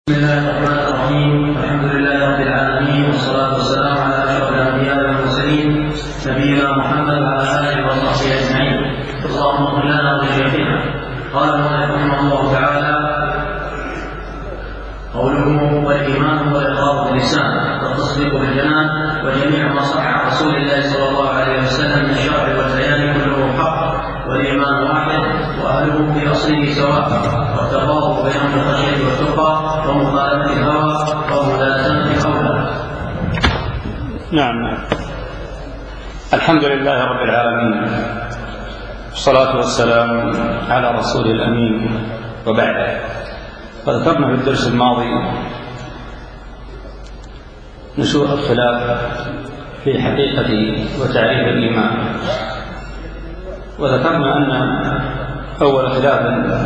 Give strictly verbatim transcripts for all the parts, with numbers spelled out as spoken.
بسم الله الرحمن الرحيم. الحمد لله رب العالمين، والصلاة والسلام على أشرف الأنبياء والمرسلين نبينا محمد وعلى آله وصحبه أجمعين. اللهم اغفر لنا ولشيخنا. قال المؤلف رحمه الله تعالى: قوله والإيمان هو الإقرار باللسان والتصديق بالجنان، وجميع ما صح عن رسول الله صلى الله عليه وسلم من الشرع والبيان كله حق، والإيمان واحد وأهله في أصله سواء، والتفاضل بين الخشية والتقى ومخالفة الهوى وملازمة الأولى. نعم. الحمد لله رب العالمين، والصلاة والسلام على رسول الأمين، وبعد. فذكرنا في الدرس الماضي نشوء الخلاف في حقيقة وتعريف الإيمان، وذكرنا أن أول خلاف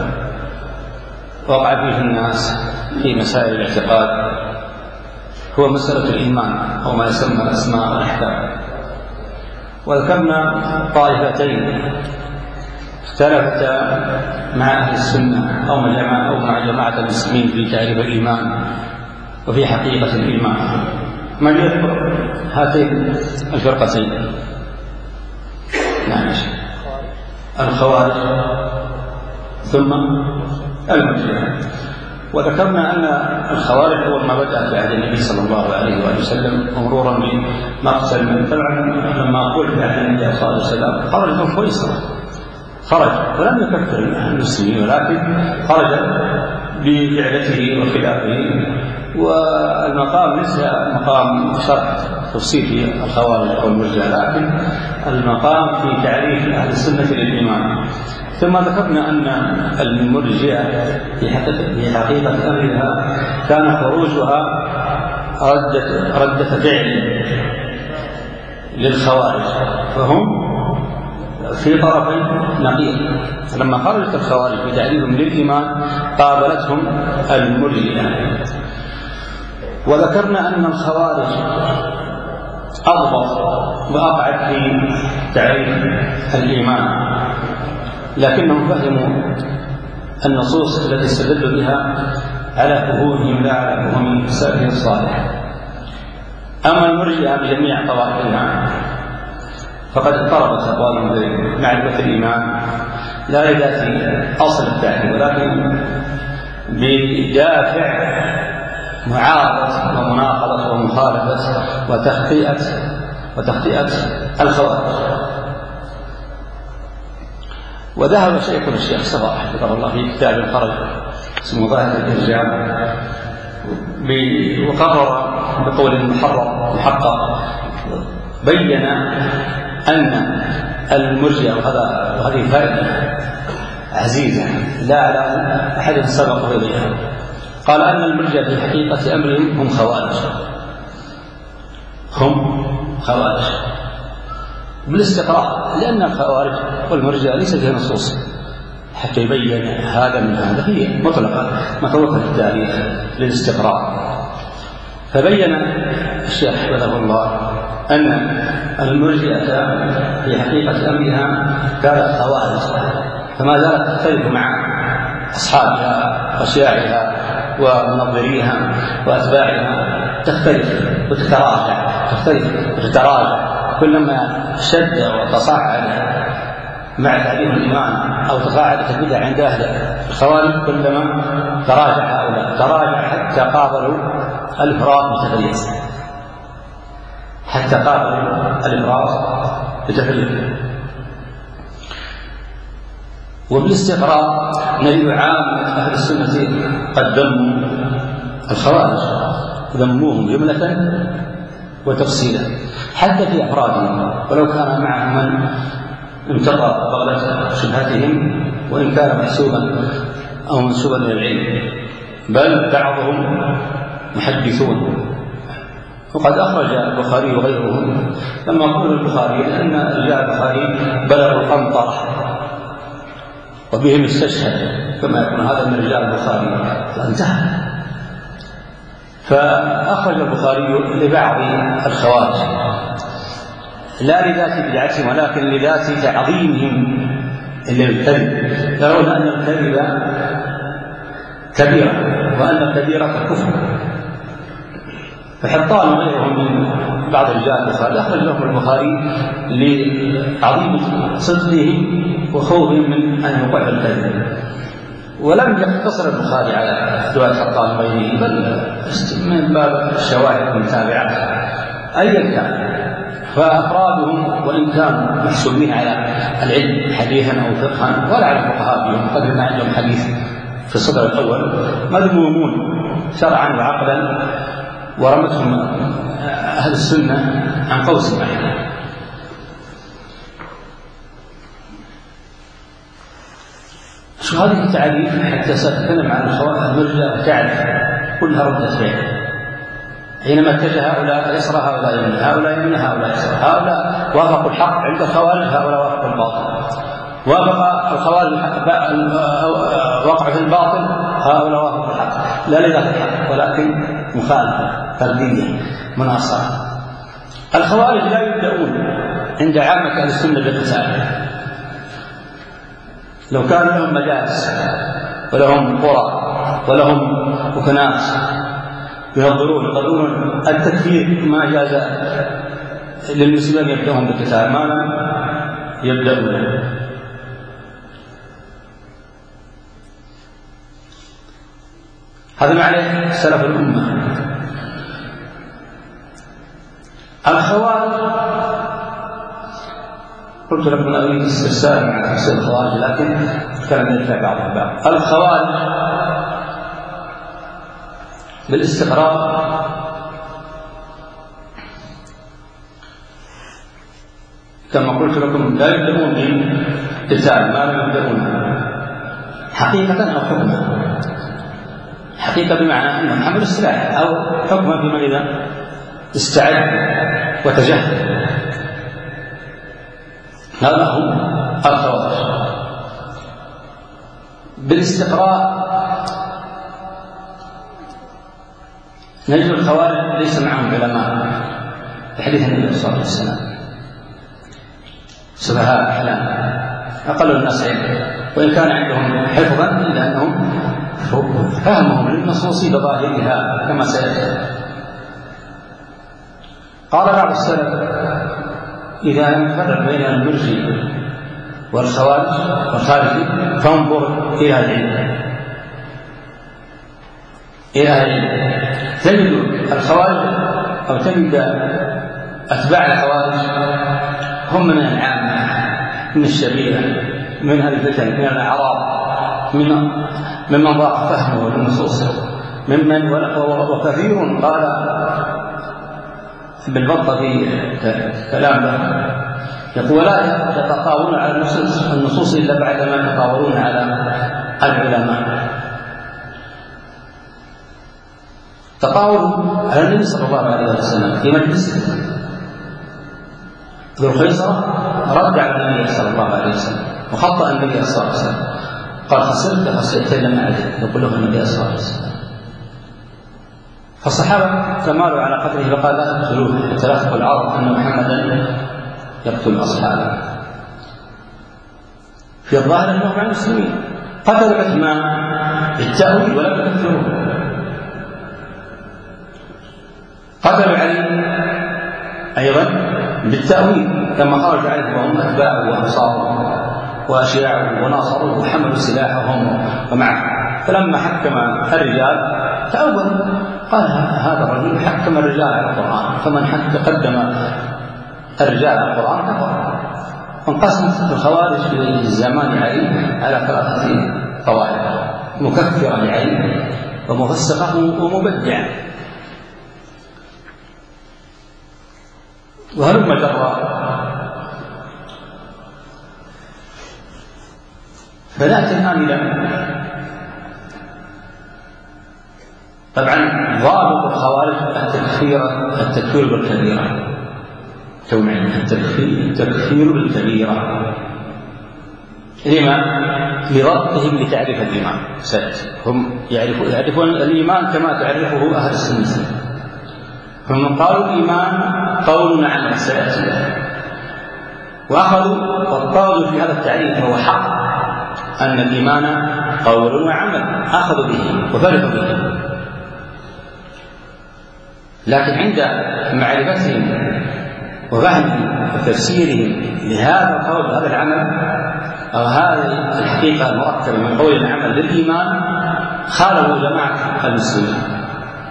وقع فيه الناس في مسائل الاعتقاد هو مسألة الإيمان أو ما يسمى الأسماء والأحكام، وذكرنا طائفتين اختلفتا مع أهل السنة أو مع جماعة, أو مع جماعة المسلمين في تعريف الإيمان وفي حقيقة الإيمان. من يذكر هاتين الفرقتين؟ نعم، الخوارج ثم المرجئة. وذكرنا أن الخوارج أول ما بدأت في عهد النبي صلى الله عليه وآله وسلم مرورا بمقتل من طبعا لما قلت في عهد النبي صلى الله عليه وسلم خرج من فيصل، خرج ولم يكفر المسلمين، ولكن خرج بفعلته وخلافه. والمقام ليس مقام شرح تفصيل في الخوارج أو المرجئة، لكن المقام في تعريف أهل السنة للإيمان. ثم ذكرنا أن المرجئة في حقيقة أمرها كان خروجها ردة, ردة فعل للخوارج، فهم في طرفين نقيض. لما خرجت الخوارج في تعريفهم للإيمان قابلتهم المرجئة. وذكرنا أن الخوارج أضبط وأقعد في تعريف الإيمان، لكنهم فهموا النصوص التي استدلوا بها على فهومهم لا على فهوم السلف الصالح. أما المرجئة بجميع طوائفها فقد اضطربت أقوالهم بمعرفة الإيمان لا لذات أصل التعريف، ولكن بدافع معارضة ومناقضة ومخالفة وتخطئة وتخطئة الخوارج. وذهب شيخنا الشيخ صباح حفظه الله في كتاب خرج اسمه ظاهر الإرجاء وقرر بقول المحرر محقق بين أن المرجئة، وهذه فائدة عزيزة لا على أحد سبق إليها، قال أن المرجئة في حقيقة أمرهم هم خوارج، هم خوارج بالاستقراء، لأن الخوارج والمرجئة ليس فيها نصوص حتى يبين هذا من هذا، هي مطلقة متروكة في التاريخ للاستقراء. فبين الشيخ حفظه الله أن المرجئة في حقيقة أمرها كانت خوارج، فما زالت تختلف مع أصحابها وشياعها ومنظريها وأتباعها، تختلف وتتراجع، تختلف وتتراجع كلما شد وتصاعد مع تعليم الإيمان أو تصاعدت البدع عند أهل الخوارج كلما تراجع هؤلاء، تراجع حتى قابلوا الإفراط بتفريط، حتى قابلوا الإفراط بتفريط. وبالاستقراء نجد عامة أهل السنة قد ذموا الخوارج، ذموهم جملة وتفصيلا حتى في أفرادهم، ولو كان معهم من انتقى بغلة شبهتهم وإن كان محسوبا أو منسوبا إلى العلم، بل بعضهم محدثون. وقد أخرج البخاري وغيره، لما قال البخاري لأن رجال البخاري بلغوا القنطرة وبهم استشهد كما يكون هذا من رجال البخاري فانتهى. فأخرج البخاري لبعض الخوارج لا لذات بدعتهم ولكن لذات تعظيمهم للكذب، يرون أن الكذب كبيرة وأن الكبيرة كفر. فحطان وغيرهم من بعض رجال البخاري أخرج لهم البخاري لعظيم صدقهم وخوفهم من أن يوقع الكذب، ولم يقتصر البخاري على رواية حطان وغيره بل من باب الشواهد المتابعة أيا كان. فأفرادهم وإن كانوا محسوبين على العلم حديثا أو فقها ولا على الفقهاء بهم قدر ما عندهم حديث في الصدر الأول مذمومون شرعا وعقلا، ورمتهم أهل السنة عن قوس واحد. شو هذه التعريف حتى سأتكلم عن المرجئة وتعرف كلها ردة فعل. حينما اتجه هؤلاء يسرى هؤلاء يمنى، هؤلاء يمنى، هؤلاء يسرى، هؤلاء وافقوا الحق عند الخوارج، هؤلاء وافقوا الباطل، وافق الخوارج وقعوا في الباطل، هؤلاء وافقوا الحق، لا لذات الحق ولكن مخالفة فردية مناصرة. الخوارج لا يبدأون عند عامة أهل السنة بالقتال، لو كان لهم مجالس ولهم قرى ولهم وكناس ينظرون يقولون التكفير ما جاز للمسلمين يبدأهم بالقتال، ما لم يبدأون. هذا معنى سلف الأمة. الخوارج قلت لكم أن أريد استفسار مع تفسير الخوارج لكن كان يدفع بعض البعض. الخوارج بالاستقراء كما قلت لكم لا يبدأون بالقتال، ما لم يبدأون حقيقة أو حكما. حقيقة بمعنى أنهم حملوا السلاح، أو حكما بمن إذا استعد وتجهز. هذا هو الخوارج. بالاستقراء نجد الخوارج ليس معهم علماء في حديث النبي صلى الله عليه وسلم، سفهاء أحلام أقل الناس علما، وإن كان عندهم حفظا إلا أنهم فهمهم للنصوص بظاهرها كما سيأتي. قال بعض السلف إذا لم نفرق بين المرجئة والخوارج والخارجي فانظر إلى العلم إلى العلم تجد الخوارج أو تجد أتباع الخوارج هم من العامة، من الشبيهة، من الفتن، من الأعراب، من ممن ضاق فهمه للنصوص، ممن وكثير قال بالبطة في كلام له يقول لا يتطاولون على النصوص النصوص إلا بعدما يتطاولون على العلماء. تطاول على النبي صلى الله عليه وسلم في مجلس ذو الخيصرة رد على النبي صلى الله عليه وسلم وخطأ النبي صلى الله عليه وسلم، قال خسرت خسرت لما عدل يقول له النبي صلى الله عليه وسلم. فالصحابة تمالوا على قدره فقال لا تقتلوه حتى لا تقل العرب أن محمدا يقتل أصحابه. في الظاهر أنهم مع المسلمين قتلوا عثمان بالتأويل ولم يكفروه، قتلوا علي أيضا بالتأويل كما خرج عليه وهم أتباعه وأنصاره وأشياعه وناصروه وحملوا سلاحهم ومعه. فلما حكم الرجال تأول قال هذا الرجل حكم الرجال على القرآن، فمن حتى قدم الرجال على القرآن كفر. فانقسمت الخوارج في زمان علي على ثلاثة طوائف: مكفرة لعلي ومفسقة ومبدعة. وهلم جرا. فنأتي الآن إلى طبعا ضابط الخوارج التكفير التكفير بالكبيرة، تومعين التكفير التكفير بالكبيرة. لما؟ لربطهم لتعريف الإيمان. هم يعرفون يعرفون الإيمان كما تعرفه أهل السنة. هم قالوا الإيمان قول وعمل سيأتي، وأخذوا وطالوا في هذا التعريف وهو حق أن الإيمان قول وعمل، أخذوا به وفرحوا به. لكن عند معرفتهم وفهمهم وتفسيرهم لهذا القول وهذا العمل أو هذه الحقيقة المركبة من قول العمل بالإيمان خالفوا جماعة المسلمين.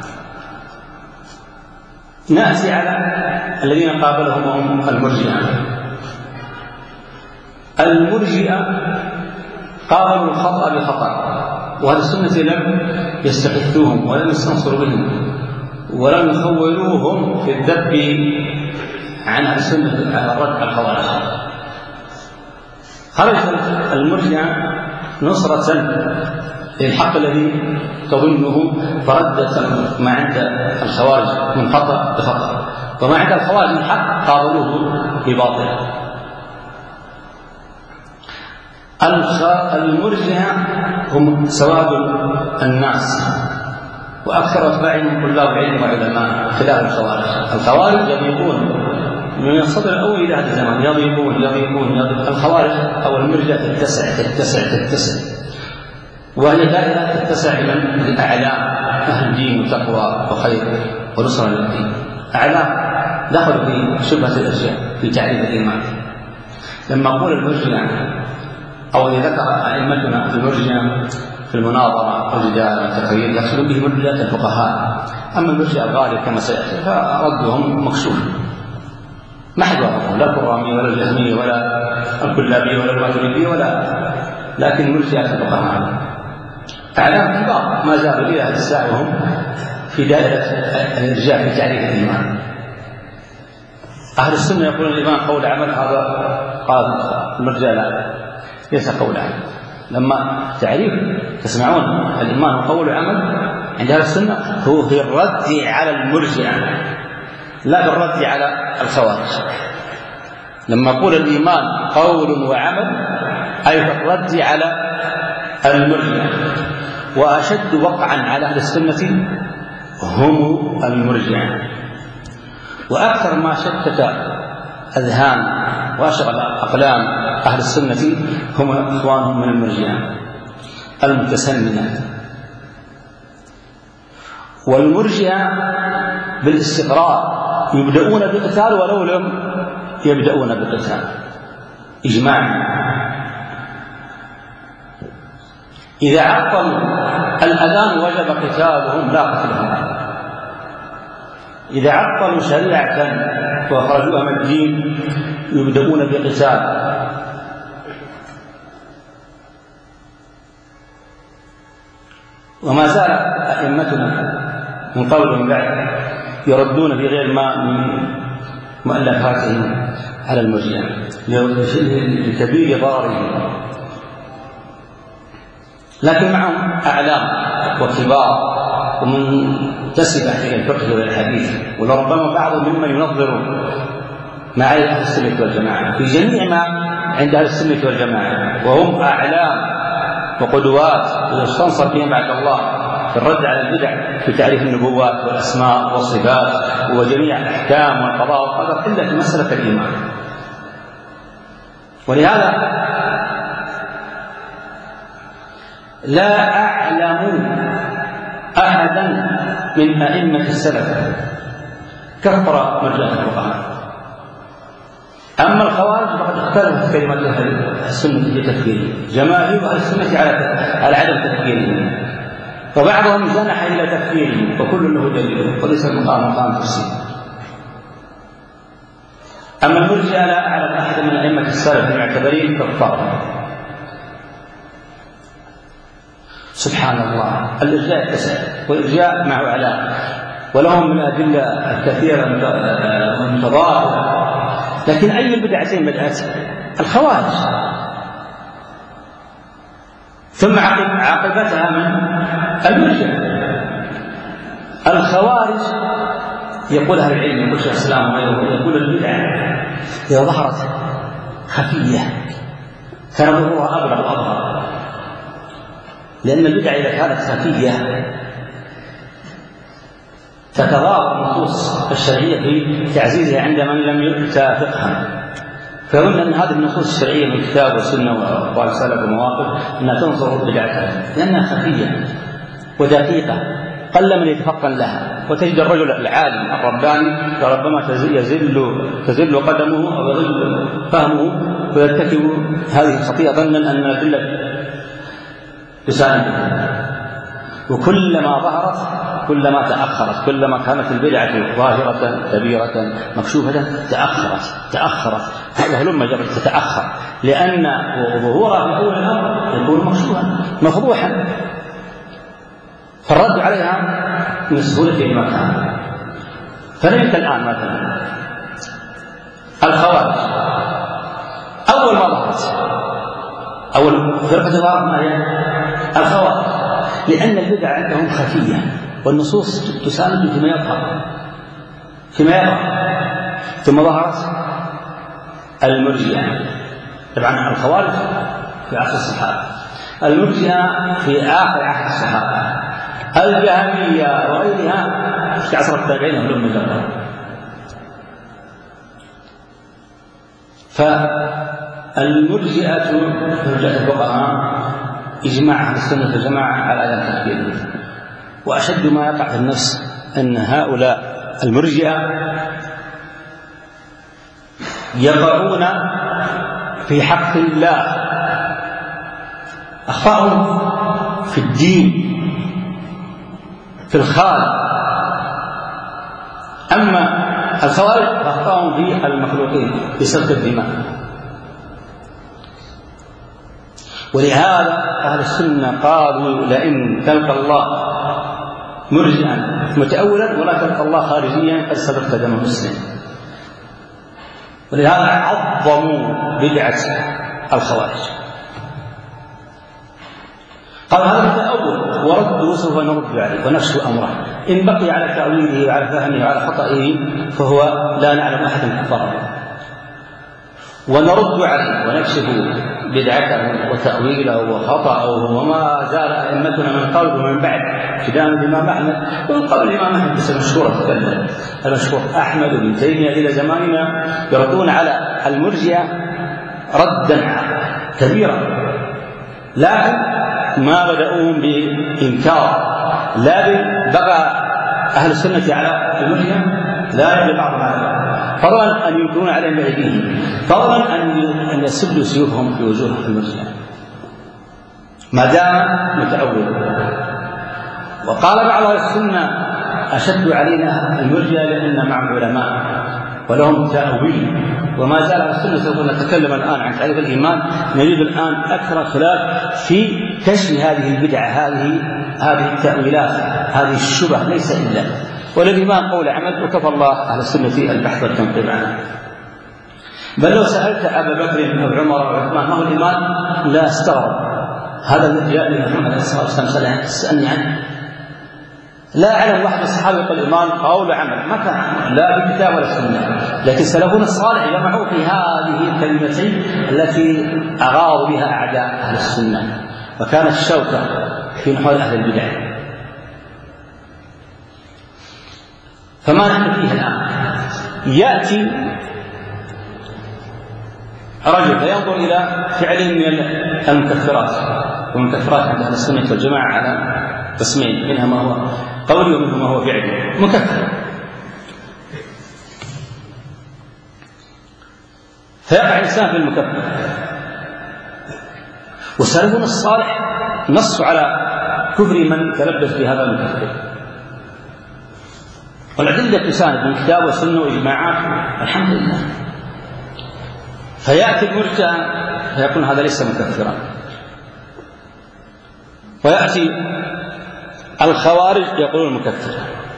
نأتي على الذين قابلهم هم المرجئة. المرجئة قابلوا الخطأ بخطأ، وهذه السنة لم يستحثوهم ولم يستنصروا بهم ولم يخولوهم في الذب عن السنة على الرد على الخوارج. خرجت المرجئة نصرة للحق الذي تظنه، فردت ما عند الخوارج من خطأ بخطأ، وما عند الخوارج من حق قابلوه بباطل. المرجئة هم سواد الناس وأكثر أتباعهم طلاب علم وعلماء خلاف الخوارج. الخوارج يضيقون من الصدر الأول إلى هذا الزمان، يضيقون يضيقون يضيقون. الخوارج أو المرجئة تتسع تتسع تتسع، وهي دائرة تتسع إلى الأعلام، أهل الدين وتقوى وخير ونصرة للدين. أعلام دخلوا في شبهة الأشياء في تعريف الإيمان. لما قول المرجئة أو إذا ذكر أئمتنا في المرجئة في المناظرة والجدال والتكرير يقصدون به مرجئة الفقهاء. أما المرجئة الغالب كما سيأتي فردهم مكشوف، ما حد وافقه، لا الكرامي ولا الجهمي ولا الكلابي ولا الماتريدي ولا، لكن مرجئة الفقهاء أعلام كبار ما زالوا إلى هذه الساعة وهم في دائرة الإرجاء في تعريف الإيمان. أهل السنة يقولون الإيمان قول عمل، هذا قال المرجئة لا، ليس قول عمل. لما تعريف تسمعون الإيمان قول عمل عند أهل السنة هو في الرد على المرجئة لا بالرد على الخوارج. لما يقول الإيمان قول وعمل أي في الرد على المرجئة. وأشد وقعا على أهل السنة هم المرجئة، وأكثر ما شتت أذهان وأشغل أقلام أهل السنة هم إخوانهم من المرجئة المتسننة. والمرجئة بالاستقرار يبدأون بالقتال ولو لم يبدأون بالقتال إجماعا. إذا عطلوا الأذان وجب قتالهم لا قتلهم. إذا عطلوا شريعة وخرجوها من الدين يبدأون بقتال. وما زال أئمتنا من قبل ومن بعد يردون بغير ما من مؤلفاتهم على المرجئة لكبير ضررهم، لكن معهم أعلام وكبار ومنتسبة إلى الفقه والحديث، ولربما بعضهم ممن ينظر مع أهل السنة والجماعة في جميع ما عند أهل السنة والجماعة، وهم أعلام وقدوات يستنصر بهم بعد الله في الرد على البدع في تعريف النبوات والأسماء والصفات وجميع الأحكام والقضاء والقدر إلا في مسألة الإيمان. ولهذا لا أعلم أحدا من أئمة السلف كفر مرجئة الفقهاء. أما الخوارج فقد اختلفت كلمة أهل السنة في تفكيرهم، جماهير أهل السنة على عدم تفكيرهم، وبعضهم جنح إلى تفكيرهم، وكل له دليل وليس المقام مقام تفسير. أما المرجئة لا أعلم أحدا من أئمة السلف المعتبرين كفارهم. سبحان الله، الإرجاء اتسع والإرجاء معه علاقة، ولهم من الأدلة الكثيرة المتضاربة، لكن أي البدعتين بدعت؟ الخوارج، ثم عاقبتها من المرجئة. الخوارج يقول أهل العلم، يقول شيخ الإسلام وغيره، يقول البدعة إذا ظهرت خفية كان ظهورها أبلغ وأظهر، لأن البدعة إذا كانت خفية تتضارب النصوص الشرعية في تعزيزها عند من لم يؤتى فقها، فيظن أن هذه النصوص الشرعية من الكتاب والسنة وأقوال السلف ومواقف أنها تنصر بدعتها، لأنها خفية ودقيقة قل من يتفطن لها. وتجد الرجل العالم الرباني ربما يزل تزل قدمه أو يزل فهمه ويرتكب هذه الخطيئة ظنا أن الأدلة تساعده، وكلما ظهرت كلما تأخرت، كلما كانت البدعة ظاهرة كبيرة مكشوفة تأخرت تأخرت هذا هلما جرت تتأخر، لأن ظهورها في أول الأمر يكون مكشوفا مفضوحا، فالرد عليها من سهولة المكان. فنجد الآن مثلا الخوارج أول ما ظهرت أول فرقة ظهرت ما هي الخوارج، لأن البدع عندهم خفية والنصوص تساند فيما يظهر فيما يظهر ثم ظهرت المرجئة. طبعا الخوارج في عصر الصحابة، المرجئة في آخر عهد الصحابة، الجهمية وغيرها في عصر التابعين هم مجرد. فالمرجئة مرجئة الفقهاء إجماع أهل السنة والجماعة على هذا التفكير، وأشد ما يقع في النفس أن هؤلاء المرجئة يقعون في حق الله أخطأهم في الدين في الخالق، أما الخوارج فأخطأهم في المخلوقين في سفك الدماء. ولهذا أهل السنة قالوا لئن تلقى الله مرجئا متأولا ولا تلقى الله خارجيا قد سبقت دم مسلم. ولهذا عظموا بدعة الخوارج، قال هذا التأول ورد سوف نرد عليه ونكشف أمره، إن بقي على تأويله وعلى فهمه وعلى خطئه فهو لا نعلم أحد كفره، ونرد عليه ونكشف بدعته وتأويله وخطأه. وما زال أئمتنا من قبل ومن بعد ابتداء الإمام أحمد ومن قبل الإمام أحمد بس المشهورة تكلم المشهور أحمد بن تيمية إلى زماننا يردون على المرجئة ردا كبيرا، لكن ما بدأوهم بإنكار، لا بقى أهل السنة على المرجئة لا يجب بعضهم على فضلا أن ينكرون عليهم بأيديهم، فضلا أن يسدوا سيوفهم في وجوه المرجئة ما دام متأول. وقال بعض أهل السنة أشد علينا المرجئة لأن معهم علماء ولهم تأويل، وما زال أهل السنة سوف نتكلم الآن عن تعريف الإيمان، نجد الآن أكثر خلاف في كشف هذه البدع هذه هذه التأويلات هذه الشبه ليس إلا وللإيمان قول عمل، وكفى الله أهل السنة البحث والتنقيب عنه. بل لو سألت أبا بكر أو عمر أو عثمان ما هو الإيمان لا استغرب هذا الذي جاء لي محمد عليه الصلاة والسلام تسألني عنه، لا أعلم واحد الصحابة يقول الإيمان قول عمل ما كان لا بالكتاب ولا السنة، لكن سلفنا الصالح جمعوا في هذه الكلمتين التي أغاضوا بها أعداء أهل السنة، وكانت الشوكة في نحو أهل البدع. فما نحن فيه الآن يأتي رجل فينظر إلى فعل من المكفرات، والمكفرات عند أهل السنة والجماعة على قسمين، منها ما هو قولي ومنها ما هو فعلي مكفر، فيقع الإنسان في المكفر. وسلفنا الصالح نص على كفر من تلبس بهذا المكفر، والأدلة تساند من كتاب وسنة وإجماعات الحمد لله. فيأتي المرجئة فيقول هذا ليس مكفرا، ويأتي الخوارج يقولون مكفر.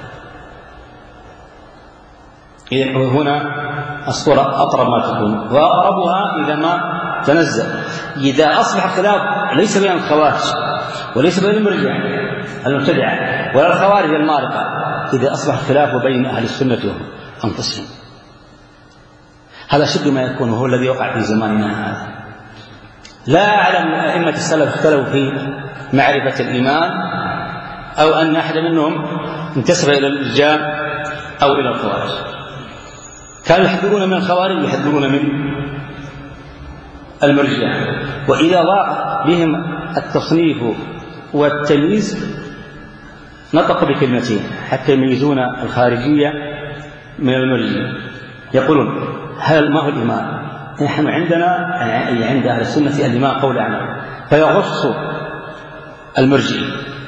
إذن هنا الصورة أقرب ما تكون، وأقربها إذا ما تنزل، إذا أصبح خلاف ليس بين الخوارج وليس بين المرجئة المبتدعة ولا الخوارج المارقة، إذا أصبح خلاف بين أهل السنة أنفسهم. هذا شد ما يكون، وهو الذي وقع في زماننا هذا. لا أعلم أئمة السلف اختلفوا في معرفة الإيمان أو أن أحد منهم انتسب إلى الإرجاء أو إلى الخوارج. كانوا يحذرون من الخوارج ويحذرون من المرجئة، وإذا ضاق بهم التصنيف والتمييز نطقوا بكلمتين حتى يميزون الخارجية من المرجئة، يقولون هل ما هو الإيمان؟ نحن عندنا يعني عند أهل السنة الإيمان قول عمل، فيغص المرجئة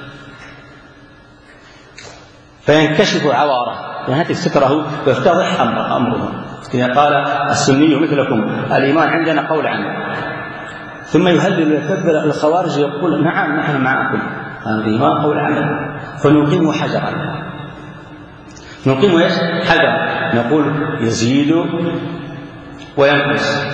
فينكشف عواره، ينهتك ستره ويفتضح أمره. إذا قال السني مثلكم الإيمان عندنا قول عمل، ثم يهلل ويكبر الخوارج يقول نعم نحن معكم الإيمان قول عمل، فنقيم حجرا، نقيم ايش؟ حجرا، نقول يزيد وينقص،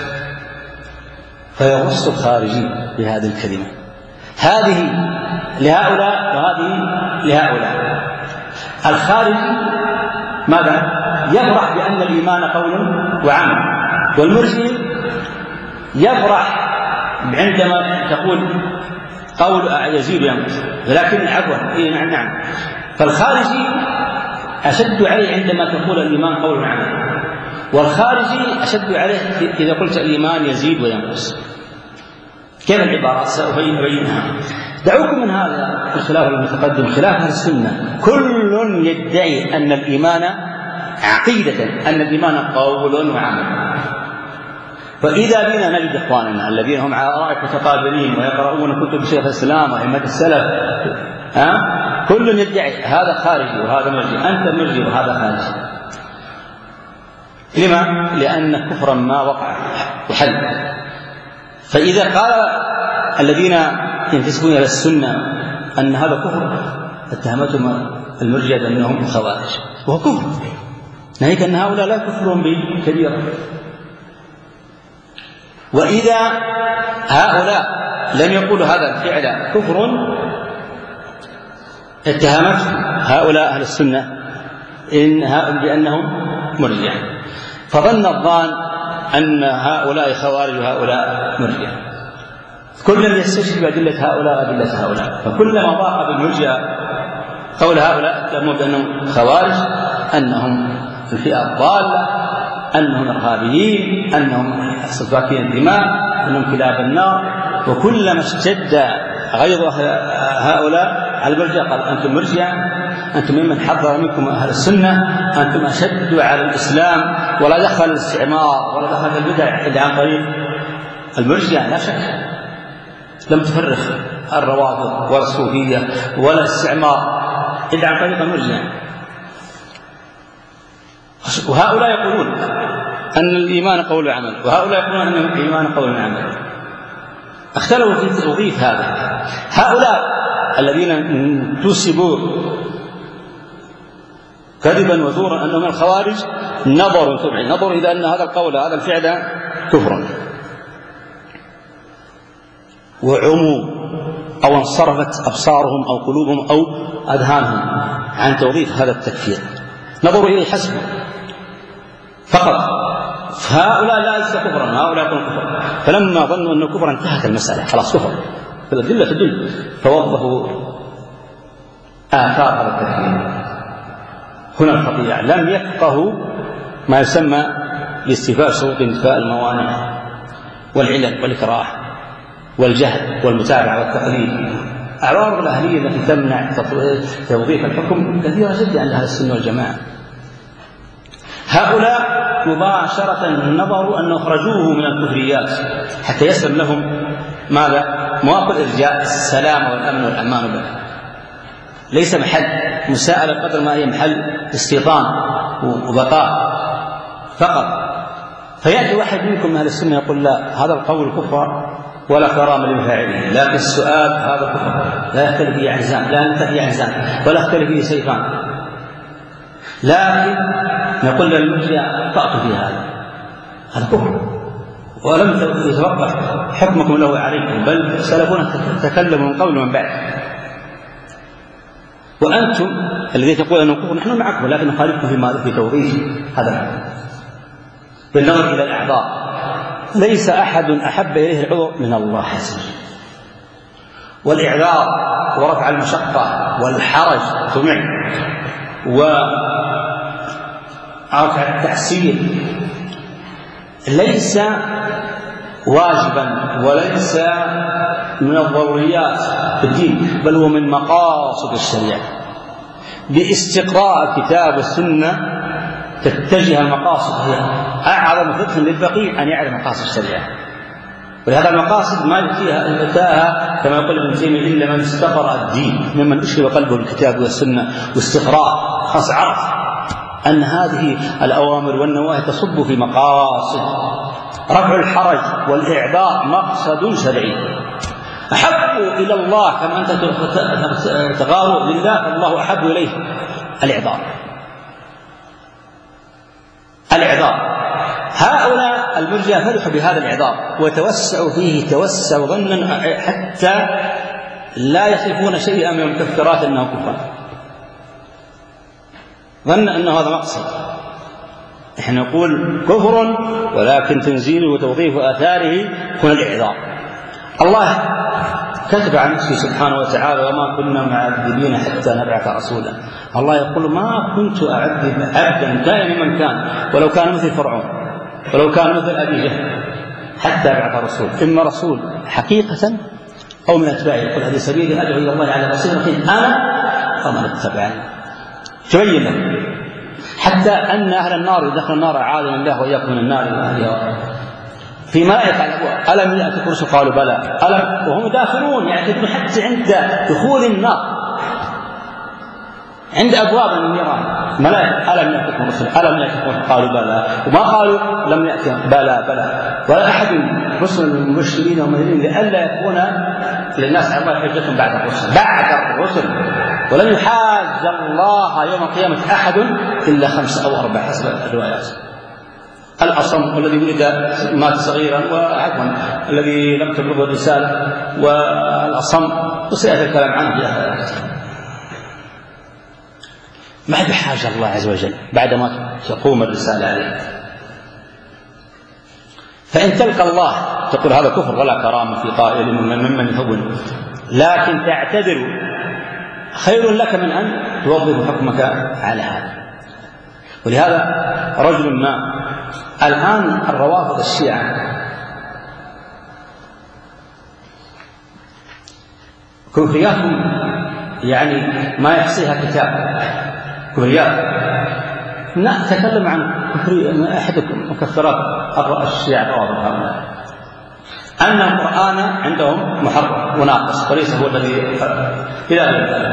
فيغص الخارجي بهذه الكلمة. هذه لهؤلاء وهذه لهؤلاء. الخارجي ماذا؟ يفرح بأن الإيمان قول وعمل، والمرجئ يفرح عندما تقول قول يزيد وينقص، ولكن عفوا إيه نعم نعم. فالخارجي أشد عليه عندما تقول الإيمان قول وعمل، والخارجي أشد عليه إذا قلت الإيمان يزيد وينقص. كيف العبارات؟ سأبينها. دعوكم من هذا الخلاف المتقدم، خلاف أهل السنة كل يدعي أن الإيمان عقيدة، أن الإيمان قول وعمل. فإذا بنا نجد إخواننا الذين هم على رأي متقابلين ويقرؤون كتب شيخ الإسلام وأئمة السلف، ها كل يدعي هذا خارجي وهذا مرجئ، أنت مرجئ وهذا خارجي. لما؟ لأن كفرا ما وقع وحل. فإذا قال الذين ينتسبون إلى السنة أن هذا كفر، اتهمتهم المرجئة أنهم خوارج، وهو كفر، ناهيك أن هؤلاء لا يكفرون بكبيرة. وإذا هؤلاء لم يقولوا هذا الفعل كفر، اتهمت هؤلاء أهل السنة إن بأنهم مرجئة، فظن الظان أن هؤلاء خوارج وهؤلاء مرجئة، كل يستشهد بأدلة هؤلاء وأدلة هؤلاء. فكلما ضاق بالمرجئة قول هؤلاء اتهموا بأنهم خوارج، أنهم الفئة الضالة، أنهم إرهابيين، أنهم سفاكين الدماء، أنهم كلاب النار. وكلما اشتد غيظ هؤلاء على المرجئة قال أنتم مرجئة، أنتم ممن حضر منكم أهل السنة، أنتم أشد على الإسلام، ولا دخل الاستعمار ولا دخل البدع إلا عن طريق المرجئة. لا شك لم تفرق الروافض ولا الصوفية ولا الاستعمار إلا عن طريق المرجئة. وهؤلاء يقولون أن الإيمان قول وعمل، وهؤلاء يقولون أن الإيمان قول وعمل. اختلفوا في توظيف هذا. هؤلاء الذين انتسبوا كذبا وزورا أنهم الخوارج نظروا طبعا نظروا إلى أن هذا القول هذا الفعل كفر، وعموا أو انصرفت أبصارهم أو قلوبهم أو أذهانهم عن توظيف هذا التكفير، نظروا إليه حسبه فقط. فهؤلاء لا ليس كفرا، هؤلاء يقولون كفر. فلما ظنوا أن الكفر انتهت المسألة خلاص كفر، فالأدلة تدل، فوظفوا آثار هذا التكفير. هنا الخطيئة، لم يفقهوا ما يسمى باستيفاء شروط انتفاء الموانع والعلل والإكراه والجهل والمتابعة والتقليد. أعراض الأهلية التي تمنع توظيف الحكم كثيرة جدا عند أهل السنة والجماعة. هؤلاء مباشرة نظروا أن أخرجوه من الكفريات حتى يسلم لهم ماذا؟ مواقف الإرجاء، السلام والأمن والأمان به. ليس محل مساءلة قدر ما هي محل استيطان وبقاء فقط. فيأتي واحد منكم من أهل السنة يقول لا هذا القول كفر ولا كرامة لفاعله، لكن السؤال هذا كفر لا يختلف فيه عزام، لا ينتهي عزام ولا يختلف فيه سيفان. لكن نقول للمرجئة أخطأت في هذا، هذا كفر ولم يتوقف حكمكم له عليكم، بل سلفون تكلموا من قبل ومن بعد. وأنتم الذين تقول أنه كفر نحن معكم، ولكن نخالفكم في ماذا؟ في توظيف هذا الحكم بالنظر إلى الأعضاء. ليس أحد أحب إليه العذر من الله عز وجل، والإعذار ورفع المشقة والحرج سمع ورفع التحسير ليس واجبا وليس من الضروريات في الدين، بل هو من مقاصد الشريعة. باستقراء الكتاب والسنة تتجه المقاصد. هي أعظم فقه للفقيه أن يعرف مقاصد الشريعة، ولهذا المقاصد ما يؤتيها الفتاها كما يقول ابن تيمية إلا من استقرأ الدين، ممن أشرب قلبه بالكتاب والسنة واستقراء، خاص عرف أن هذه الأوامر والنواهي تصب في مقاصد. رفع الحرج والإعباء مقصد شرعي. أحب إلى الله كما أنت تغار لله فالله أحب إليه الإعذار. الإعذار هؤلاء المرجئة فرحوا بهذا الإعذار وتوسعوا فيه توسع ظنا حتى لا يصفون شيئا من المكفرات أنه كفر، ظن أنه هذا مقصد. نحن نقول كفر ولكن تنزيله وتوظيف آثاره هنا الإعذار. الله كتب عن نفسه سبحانه وتعالى وما كنا معذبين حتى نبعث رسولا. الله يقول ما كنت أعذب عبدا دائما من كان ولو كان مثل فرعون ولو كان مثل أبي جهل حتى بعث رسول، إما رسول حقيقة أو من أتباعه. يقول هذه سبيلي أدعو إلى الله على بصيرة أنا ومن اتبعني. تبين له حتى أن أهل النار يدخل النار عاذنا الله وإياكم من النار وأهلها في ملائكة ألم يأتكم رسل قالوا بلى ألم وهم داخلون يعتقدون حتى عند دخول النار عند أبواب النيران ملائكة ألم يأتكم رسل ألم يأتكم قالوا بلى، وما قالوا لم يأتكم بلى بلى. ولا أحد رسل المبشرين والمنذرين لئلا يكون للناس على الله حجة بعد الرسل بعد الرسل ولن يحاج الله يوم القيامة أحد إلا خمسة أو أربعة حسب الروايات. الأصم الذي ولد مات صغيرا، وعفوا الذي لم تبلغه الرسالة، والأصم وسيأتي الكلام عنه في هذا. ما بحاجة الله عز وجل بعدما تقوم الرسالة عليه. فإن تلقى الله تقول هذا كفر ولا كرامة في قائل ممن يهون، لكن تعتذر خير لك من أن توظف حكمك على هذا. ولهذا رجل ما الآن الروافض الشيعة كفرياتهم يعني ما يحصيها كتاب كفريات. نتكلم عن كفر أحد مكفرات الشيعة الروافض هؤلاء أن القرآن عندهم محرف وناقص وليس هو الذي إلى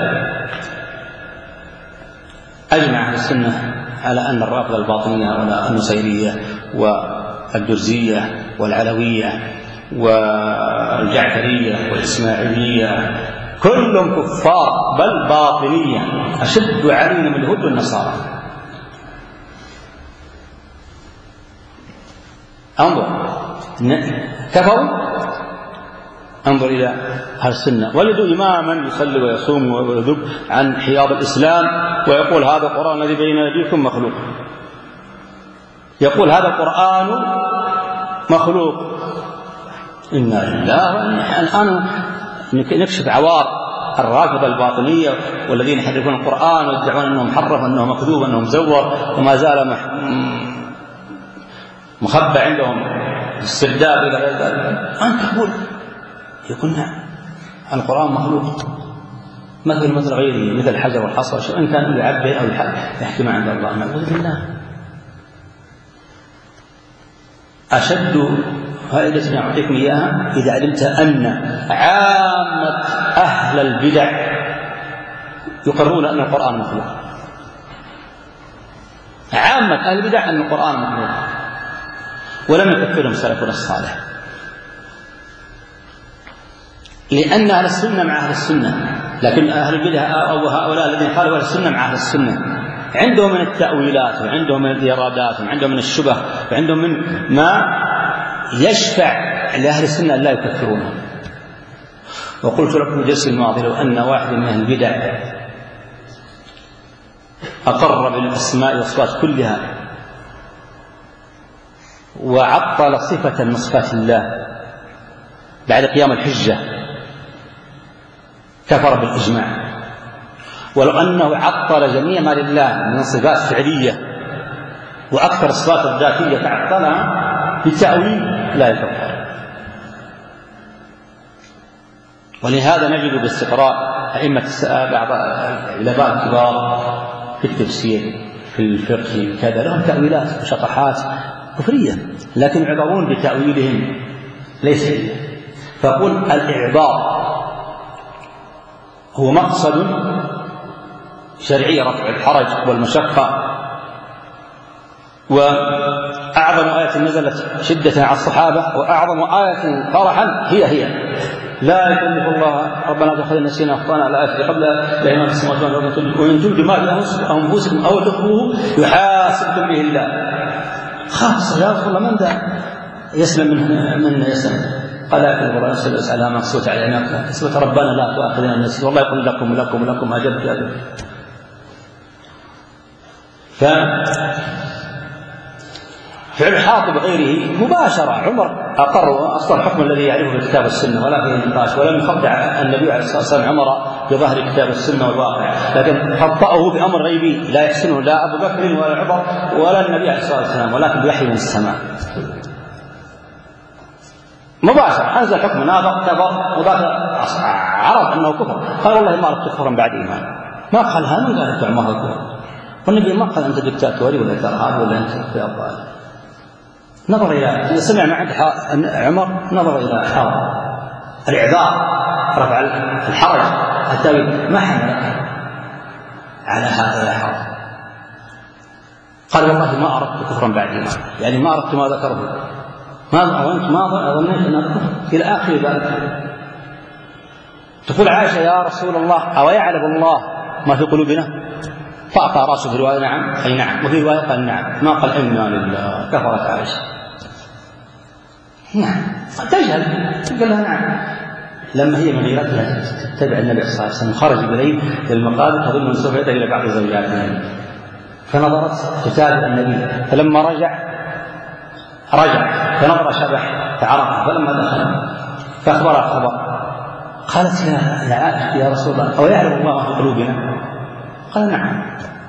أجمع أهل السنة على أن الرافضة الباطنية ولا النصيرية والدرزية والعلوية والجعفرية والإسماعيلية كلهم كفار بل باطنية أشد علينا من اليهود والنصارى. انظر كفروا. انظر إلى أهل السنة ولدوا إماما يصلي ويصوم ويذب عن حياض الإسلام ويقول هذا القرآن الذي بين يديكم مخلوق. يقول هذا القرآن مخلوق. إنا لله وإنا الآن نكشف عوار الرافضة الباطنية والذين يحرفون القرآن ويدعون أنه محرف أنه مكذوب أنه مزور وما زال مخبى عندهم السرداب إلى غير ذلك. أنت تقول يقول نعم القرآن مخلوق مثل مثل غيره مثل الحجر والحصى شو إن كان يعبر أو يحكم عند الله. نعوذ بالله. أشد فائدة نعطيكم إياها إذا علمت أن عامة أهل البدع يقررون أن القرآن مخلوق. عامة أهل البدع أن القرآن مخلوق ولم يكفرهم سلفنا الصالح، لأن أهل السنة مع أهل السنة. لكن أهل البدع أو هؤلاء الذين قالوا أهل السنة مع أهل السنة عندهم من التأويلات وعندهم من الإرادات وعندهم من الشبه وعندهم من ما يشفع لأهل السنة أن لا يكفرونهم. وقلت لكم الدرس الماضي لو أن واحد من أهل البدع أقر بالأسماء والصفات كلها وعطل صفة من صفات الله بعد قيام الحجة كفر بالإجماع. ولو أنه عطل جميع ما لله من صفات فعلية وأكثر الصفات الذاتية تعطلها بتأويل لا يكفر. ولهذا نجد باستقراء أئمة بعض العلماء الكبار في التفسير في الفقه كذا لهم تأويلات وشطحات كفرية، لكن يعذرون بتأويلهم ليس إلا. فقل الإعذار هو مقصد شرعي رفع الحرج والمشقة. وأعظم آية نزلت شدة على الصحابة وأعظم آية فرحا هي هي لا يكلف الله ربنا تأخذ نسينا أخطأنا على آية قبل لا يمات السماوات والأرض وإن تبدوا ما في أنفسكم أو تخفوه يحاسبكم به الله. خاصة يا رسول الله من ذا يسلم من من يسلم؟ قال لكن الله يسأل على مقصود على عناك اسمة ربنا لا تؤاخذنا الناس والله يقول لكم لكم لكم أجبت أجبت. ف فعل حاطب وغيره مباشرة. عمر أقر أصلا الحكم الذي يعرفه في كتاب السنة ولا فيه نقاش، ولم يخدع النبي عليه الصلاة والسلام عمر بظهر كتاب السنة والواقع، لكن خطأه بأمر غيبي لا يحسنه لا أبو بكر ولا عمر ولا النبي عليه الصلاة والسلام، ولكن بوحي من السماء مباشرة. أنزل حكم نافق كفر وذاك عرف أنه كفر قال والله ما عرفت كفرا بعد إيمان. ما قال هذا من قال تعمه الكفر، والنبي ما قال أنت دكتاتوري ولا ترهاب ولا أنت في أبطال. نظر إلى سمع مع عمر نظر إلى حاضر الإعذار رفع الحرج التاويل ما حملك على هذا يا حاضر. قال والله ما أردت كفرا بعد إيمان، يعني ما أردت ما ذكره، ما أظنت ما أظنيت أن الكفر إلى آخر ذلك. تقول عائشة يا رسول الله أو يعلم الله ما في قلوبنا؟ فأعطى رأسه في رواية نعم أي نعم، وفي رواية قال نعم، ما قال إنا لله. كفرت عائشة نعم تجهل قال لها نعم. لما هي من غيرتها تتبع النبي صلى الله عليه وسلم خرج بليل للمقابر تظن سوف يذهب إلى بعض زوجاته، فنظرت تتابع النبي، فلما رجع رجع فنظر شبح تعرفه، فلما دخل فأخبرها خبر قالت يا عائشة يا رسول الله أو يعلم الله في قلوبنا؟ قال نعم.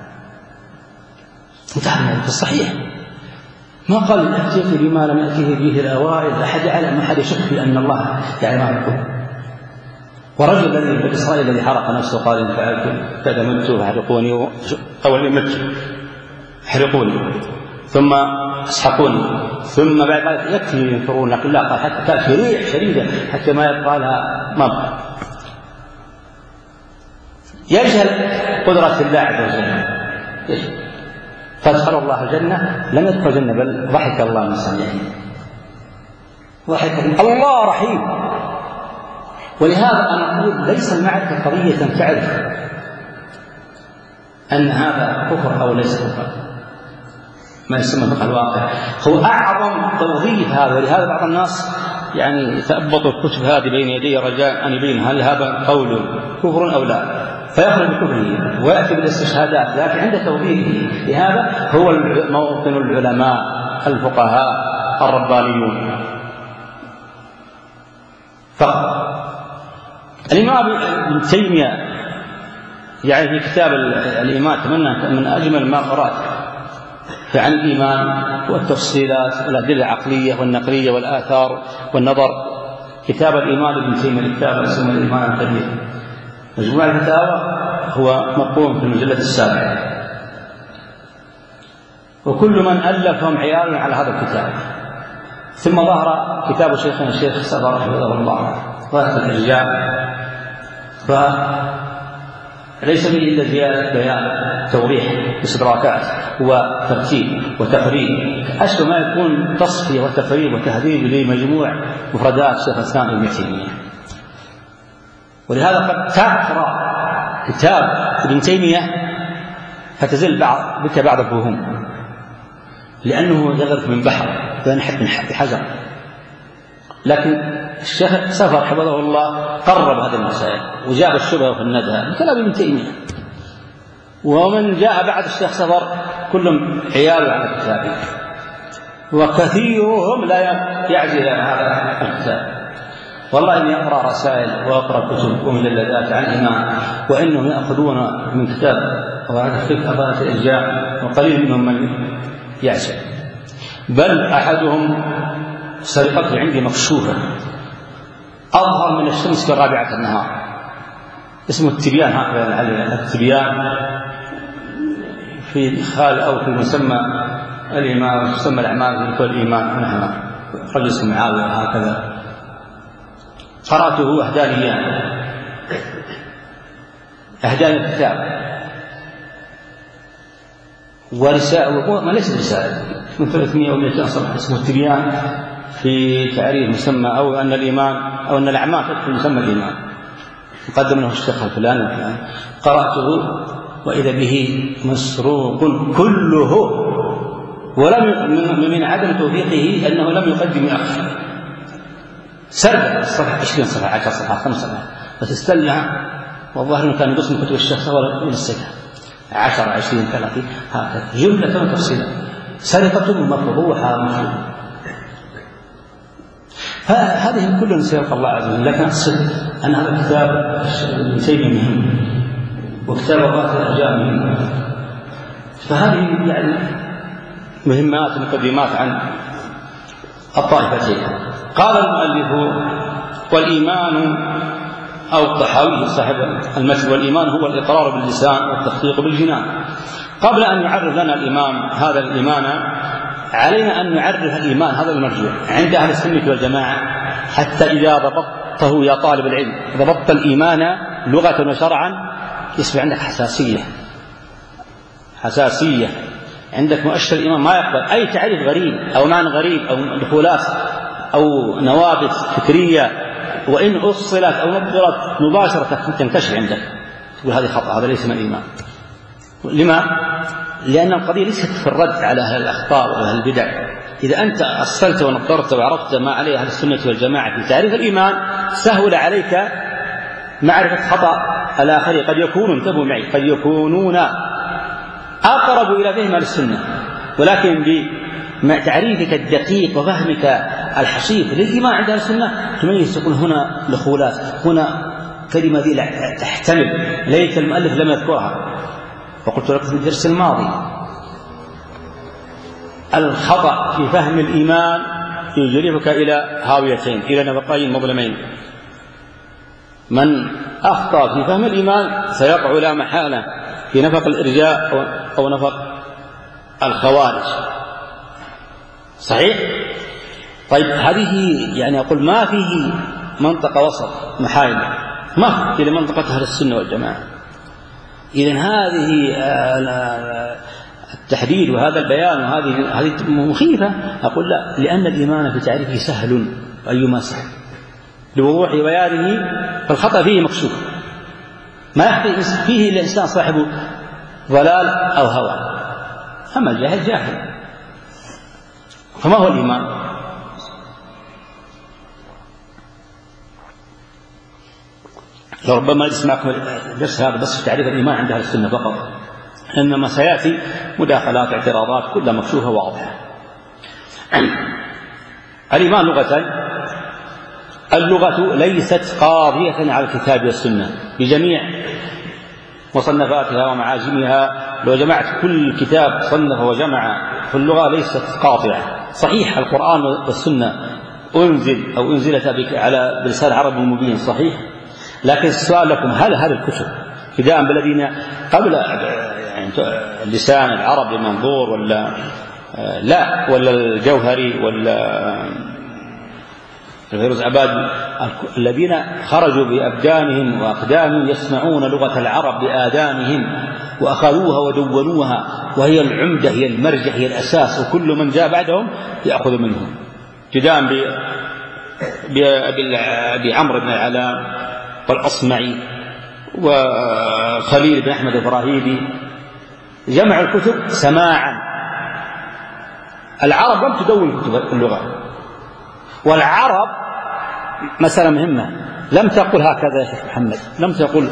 انتهى في الصحيح ما قال أتيت بما لم يأتيه به الأوائل أحد يعلم ما حد يشك في أن الله يعلم ما يكون. ورجل الذي في إسرائيل الذي حرق نفسه قال إن فعلت كذا مت فاحرقوني أو مت احرقوني ثم اسحقوني ثم بعد ذلك يكفي ينفرون لكن لا قال حتى كان في ريح شديدة حتى ما يبقى لها مبقى. يجهل قدرة الله عز وجل فادخل الله الجنة لم يدخل الجنة بل ضحك الله من سمعه ضحك الله رحيم. ولهذا أنا أقول ليس المعرفة قضية تعرف أن هذا كفر أو ليس كفر ما يسمى فقه الواقع، هو أعظم توظيف هذا. ولهذا بعض الناس يعني يتأبطوا الكتب هذه بين يدي رجاء أن يبين هل هذا قول كفر أو لا، فيخرج بكفره ويأتي بالاستشهادات، لكن عند توظيفه لهذا هو موطن العلماء الفقهاء الربانيون فقط. الإمام ابن تيمية يعني في كتاب الإيمان أتمنى من أجمل ما قرأت عن الإيمان والتفصيلات والأدلة العقلية والنقلية والآثار والنظر. كتاب الإيمان ابن تيمية كتاب اسمه الإيمان الكبير مجموع الفتاوى هو مقوم في المجلة السابعة، وكل من ألفهم عيال على هذا الكتاب. ثم ظهر كتاب شيخنا الشيخ صبر رحمه الله ظهرت الإرجاء، فليس به إلا زيادة بيان توضيح استدراكات وترتيب وتقريب أشبه ما يكون تصفية وتقريب وتهذيب لمجموع مفردات شيخ الإسلام ابن تيمية. ولهذا قد تقرأ كتاب ابن تيمية فتزل بعض بك بعض الفهوم لأنه يغرف من بحر فينحت من حجر، لكن الشيخ سفر حفظه الله قرب هذه المسائل وجاب الشبهة في الندهة من كلام ابن تيمية. ومن جاء بعد الشيخ سفر كلهم عيال على كتابه، وكثيرهم لا يعزل هذا الكتاب. والله إني أقرأ رسائل وأقرأ كتب ومجلدات عن الإيمان وإنهم يأخذون من كتاب وهذا فكر أضافة الإرجاع وقليل منهم من يعزل، بل أحدهم سرقته عندي مكشوفة أظهر من الشمس في رابعة النهار، اسمه التبيان، هكذا التبيان في خال أو في مسمى الإيمان، مسمى الأعمال في كل الإيمان. نحن رجل اسمه معاوية هكذا قرأته أهداني يعني أهداني الكتاب ورسالة، ما ليس رسالة، من ثلاثمائة أو مئتين صفحة، اسمه التبيان في تعريف مسمى أو أن الإيمان أو أن الأعمال تدخل مسمى الإيمان، مقدم له الشيخ الفلاني والفلاني. قرأته وإذا به مسروق كله، ولم من عدم توفيقه أنه لم يقدم يؤخر، سرد الصفحة عشرين صفحة عشر صفحة خمس صفحات بس استلها، والظاهر أنه كان يقسم كتب الشيخ ولا ينسجها عشر عشرين ثلاثين هكذا جملة وتفصيلا، سرقة مفضوحة مفروضة. هذه كلها سيلقى الله عز وجل، لكن أقصد أن هذا الكتاب شيء مهم وكتاب ذات الأرجاء مهم. فهذه يعني مهمات مقدمات عن الطائفتين. قال المؤلف: والإيمان أو الطحاوي صاحب المتن: والإيمان هو الإقرار باللسان والتصديق بالجنان. قبل أن يعرف لنا الإمام هذا الإيمان علينا أن نعرف الإيمان هذا المرجع عند أهل السنة والجماعة، حتى إذا ضبطته يا طالب العلم ضبطت الإيمان لغة وشرعا يصبح عندك حساسية حساسية عندك مؤشر الإيمان ما يقبل أي تعريف غريب أو معنى غريب أو دخولات أو نوابت فكرية، وإن أصلت أو نبذلت مباشرة تنكشف عندك، تقول هذه خطأ، هذا ليس من الإيمان. لما؟ لأن القضية ليست في الرد على أهل الأخطاء وأهل البدع. إذا أنت أصلت ونظرت وعرفت ما عليه أهل السنة والجماعة في تعريف الإيمان سهل عليك معرفة خطأ الآخر. قد يكونوا انتبهوا معي قد يكونون أقرب إلى فهم السنة، ولكن بتعريفك الدقيق وفهمك الحصيف للإيمان عند السنة تميز، تقول هنا دخولات، هنا كلمة دي تحتمل ليت المؤلف لم يذكرها. وقلت لك في الدرس الماضي الخطأ في فهم الإيمان يجرفك إلى هاويتين، إلى نفقين مظلمين. من أخطأ في فهم الإيمان سيقع لا محالة في نفق الإرجاء أو نفق الخوارج. صحيح؟ طيب هذه يعني أقول ما فيه منطقة وسط محايدة، ما إلى منطقة أهل السنة والجماعة. إذن هذه التحديد وهذا البيان وهذه هذه مخيفة. أقول لا، لأن الإيمان في تعريفه سهل، أيما سهل لوضوح بيانه، فالخطأ فيه مكشوف، ما يخفي فيه الإنسان صاحب ضلال أو هوى. أما الجاهل جاهل. فما هو الإيمان؟ لربما يسمعكم الدرس هذا بس في تعريف الإيمان عند أهل السنة فقط، إنما سيأتي مداخلات اعتراضات كلها مكشوفة واضحة. الإيمان لغة، اللغة ليست قاضية على الكتاب والسنة بجميع مصنفاتها ومعاجمها. لو جمعت كل كتاب صنف وجمع في اللغة ليست قاطعة. صحيح القرآن والسنة أنزل أو أنزلت على بلسان عربي مبين، صحيح، لكن السؤال لكم: هل هذه الكتب ابتداء بالذين قبل يعني لسان العرب المنظور ولا لا، ولا الجوهري ولا الفيروز عباد الذين خرجوا بأبدانهم وأقدامهم يسمعون لغة العرب بآذانهم وأخذوها ودونوها، وهي العمدة، هي المرجع، هي الأساس، وكل من جاء بعدهم يأخذ منهم، ابتداء بعمرو بن العلاء والأصمعي وخليل بن أحمد الفراهيدي، جمع الكتب سماعا. العرب لم تدون كتب اللغة، والعرب مسألة مهمة لم تقل هكذا يا شيخ محمد، لم تقل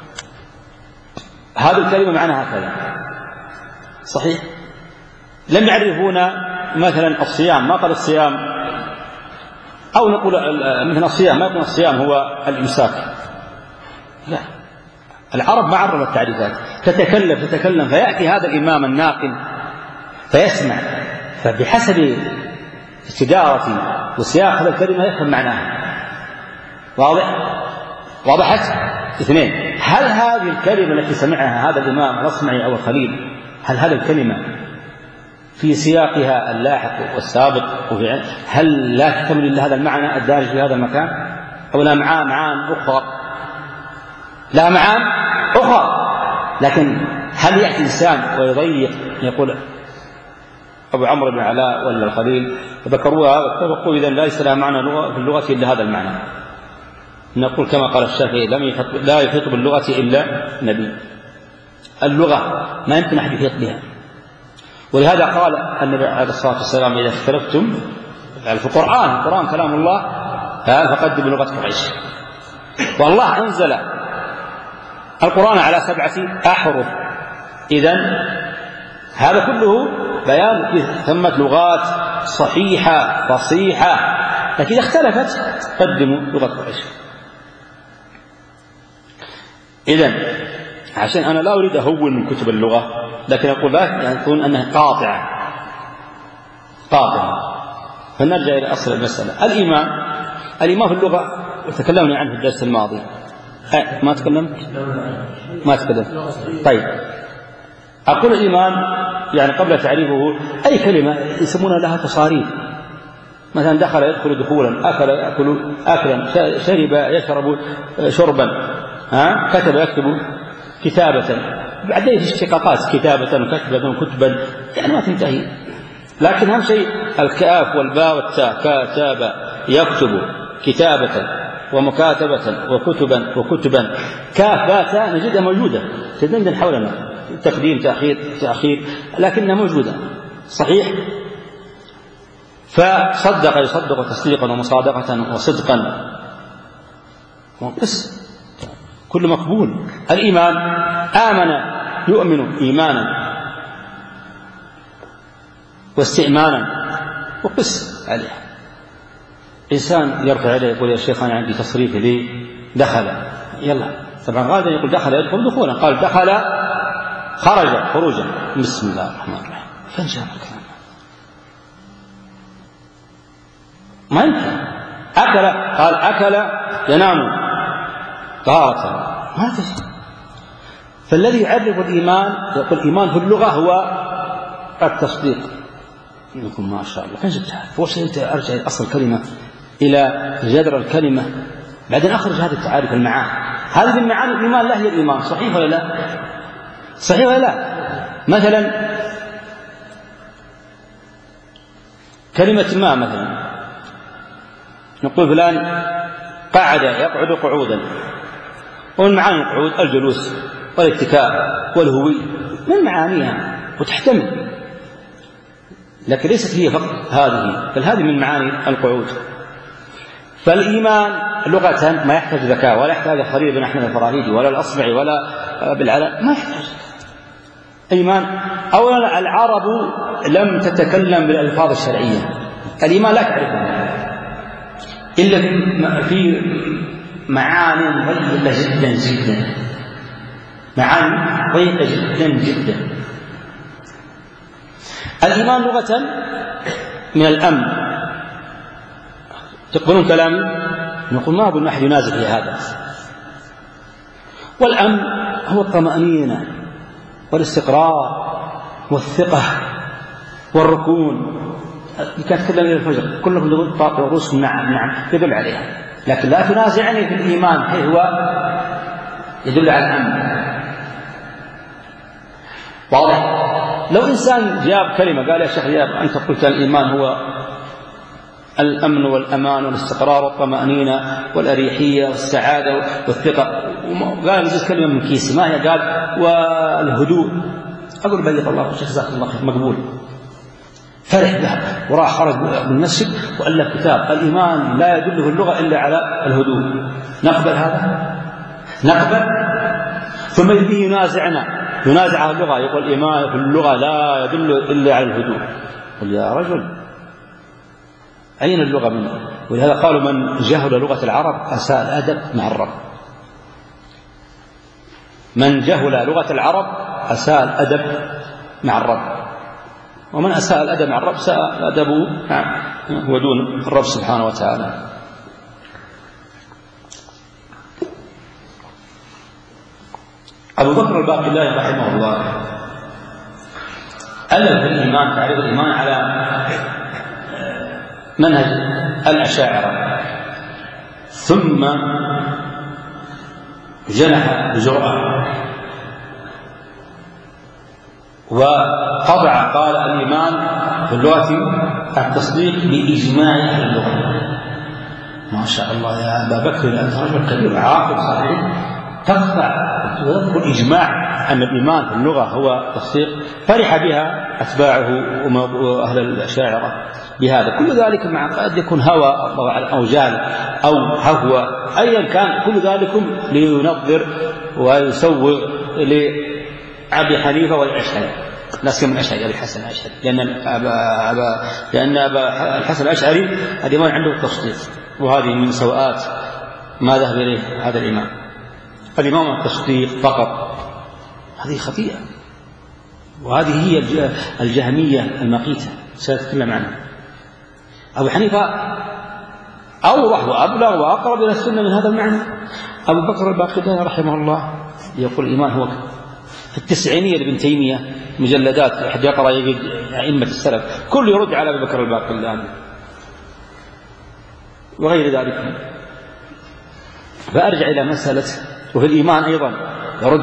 هذه الكلمة معناها هكذا، صحيح؟ لم يعرفون مثلا الصيام، ما قال الصيام، أو نقول مثلا الصيام ما يكون الصيام هو الإمساك، لا، العرب ما عرفت التعريفات، تتكلم تتكلم فيأتي هذا الإمام الناقل فيسمع، فبحسب استدارة وسياق هذا الكلمة يفهم معناها. واضح؟ وضحت؟ اثنين، هل هذه الكلمة التي سمعها هذا الإمام الأصمعي أو الخليل، هل هذه الكلمة في سياقها اللاحق والسابق هل لا تحتمل إلا هذا المعنى الدارج في هذا المكان، أو لا معان معان أخرى لا معان أخرى؟ لكن هل يأتي إنسان ويضيق يقول أبو عمرو بن علاء ولا الخليل ذكروها واتفقوا إذن ليس لها معنى لغة في اللغة إلا هذا المعنى؟ نقول كما قال الشافعي لم يحط لا يحيط باللغة إلا نبي. اللغة ما يمكن أحد يحيط بها، ولهذا قال النبي عليه الصلاة والسلام إذا اختلفتم في القرآن، القرآن كلام الله فقدموا لغة قريش. والله أنزل القرآن على سبعة أحرف، إذن هذا كله بيان ثمة لغات صحيحة فصيحة، لكن إذا اختلفت قدموا لغة قريش. إذن عشان أنا لا أريد أهون من كتب اللغة، لكن أقول لا يعني يكون أنها قاطعة قاطعة. فنرجع إلى أصل المسألة. الإيمان الإيمان في اللغة وتكلمنا عنه في الدرس الماضي. أه ما تكلمت ما تكلمت طيب أقول الإيمان يعني قبل تعريفه أي كلمة يسمون لها تصاريف، مثلا دخل يدخل دخولا، أكل يأكل أكلا، شرب يشرب شربا، ها كتب يكتب كتابة، بعدين في اشتقاقات كتابة وكتبة وكتبا يعني ما تنتهي. لكن أهم شيء الكاف والباء والتاء، كتاب يكتب كتابة ومكاتبة وكتبا وكتبا، كاف باء تاء نجدها موجودة تدندن حولنا، تقديم تأخير تأخير لكنها موجودة صحيح. فصدق يصدق تصديقا ومصادقة وصدقا، بس كل مقبول. الإيمان آمن يؤمن إيمانا واستئمانا، وقس عليه. إنسان يرفع عليه يقول يا شيخ أنا عندي تصريف لي دخل، يلا طبعا غالبا يقول دخل يدخل دخولا، قال دخل خرج خروجا، بسم الله الرحمن الرحيم. فين جاء الكلام؟ ما يمكن. أكل قال أكل ينام طهارة، ما تجي. فالذي يعرف الإيمان يقول الإيمان في اللغة هو التصديق. يقول ما شاء الله فين جبتها؟ أول شيء أنت أرجع إلى أصل الكلمة، إلى جذر الكلمة، بعدين أخرج هذه التعارف المعاني. هذه المعاني الإيمان لا هي الإيمان، صحيح ولا لا؟ صحيح ولا لا؟ مثلا كلمة ما مثلا نقول فلان قعد يقعد قعودا، ومن معاني القعود الجلوس والاتكاء والهوي، من معانيها وتحتمل، لكن ليست هي فقط هذه، بل هذه من معاني القعود. فالإيمان لغة ما يحتاج ذكاء، ولا يحتاج خليل بن أحمد الفراهيدي ولا الأصبعي ولا بالعلاء، ما يحتاج إيمان. أولا العرب لم تتكلم بالألفاظ الشرعية، الإيمان لا تعرفها إلا في معاني ضيقة جدا جدا، معاني ضيقة جدا جدا. الإيمان لغة من الأمن. تقبلون كلامي؟ نقول ما أقول أحد ينازع في هذا. والأمن هو الطمأنينة والاستقرار والثقة والركون. كانت تكلم إلى الفجر كلكم تقول طاق رؤوسكم نعم نعم يدل عليها، لكن لا تنازعني في الإيمان، حيث هو يدل على الأمن. واضح؟ لو إنسان جاب كلمة قال يا شيخ يا أنت قلت الإيمان هو الأمن والأمان والاستقرار والطمأنينة والأريحية والسعادة والثقة، قال يجيز كلمة من كيسي، ما هي؟ قال والهدوء. أقول بيض الله وشيخ جزاك الله خير، مقبول. فرح ذهب وراح خرج من المسجد وألف كتاب الإيمان لا يدله اللغة إلا على الهدوء. نقبل هذا؟ نقبل؟ ثم به ينازعنا، ينازع اللغة، يقول الإيمان في اللغة لا يدل إلا على الهدوء. قل يا رجل أين اللغة منه؟ ولهذا قالوا من جهل لغة العرب أساء الأدب مع الرب. من جهل لغة العرب أساء الأدب مع الرب، ومن أساء الأدب مع الرب ساء أدبه هو دون الرب سبحانه وتعالى. أبو بكر الباقلاني رحمه الله ألف الإيمان، تعريف الإيمان على منهج الأشاعرة، ثم جنح بجرأة وقطع، قال الإيمان في اللغة التصديق بإجماع أهل اللغة. ما شاء الله يا أبا بكر، أنت رجل كبير عاقل صحيح، تقطع وتذكر إجماع أن الإيمان في اللغة هو تصديق. فرح بها أتباعه وأهل الأشاعرة بهذا. كل ذلك مع قد يكون هوى أو جهل أو هوى أيا كان، كل ذلك لينظر ويسوغ لأبي حنيفة والأشعري، لا سيما الأشعري أبي الحسن الأشعري، لأن أبا أبا لأن أبا الحسن الأشعري الإيمان عنده التصديق، وهذه من سوءات ما ذهب إليه هذا الإمام. الإمام التصديق فقط هذه خطيئة، وهذه هي الجهمية المقيتة سأتكلم عنها. أبو حنيفة أوضح وأبلغ وأقرب إلى السنة من هذا المعنى. أبو بكر الباقلاني رحمه الله يقول الإيمان هو التسعينية لابن تيمية، مجلدات أحد يقرأ يجد أئمة السلف كل يرد على أبو بكر الباقلاني وغير ذلك. فأرجع إلى مسألة، وفي الإيمان أيضا يرد.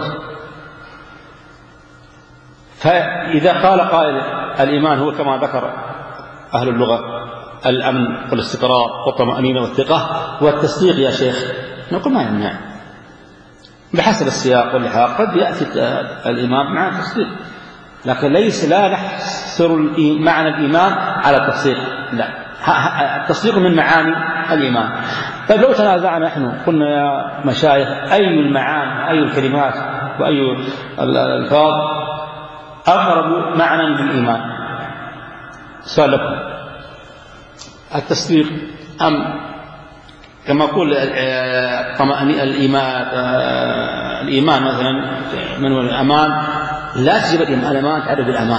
فإذا قال قائل الإيمان هو كما ذكر أهل اللغة الأمن والاستقرار والطمأنينة والثقة والتصديق يا شيخ، نقول ما يمنع بحسب السياق واللحاق، قد يأتي الإيمان مع التصديق، لكن ليس لا نحصر معنى الإيمان على التصديق، لا، التصديق من معاني الإيمان. طيب لو تنازعنا نحن قلنا يا مشايخ أي المعاني أي الكلمات وأي الألفاظ أقرب معنى للإيمان؟ سؤال لكم، التصديق أم كما يقول الإيمان الإيمان مثلا من هو الأمان؟ لا تجب الأمان تعرف الأمان،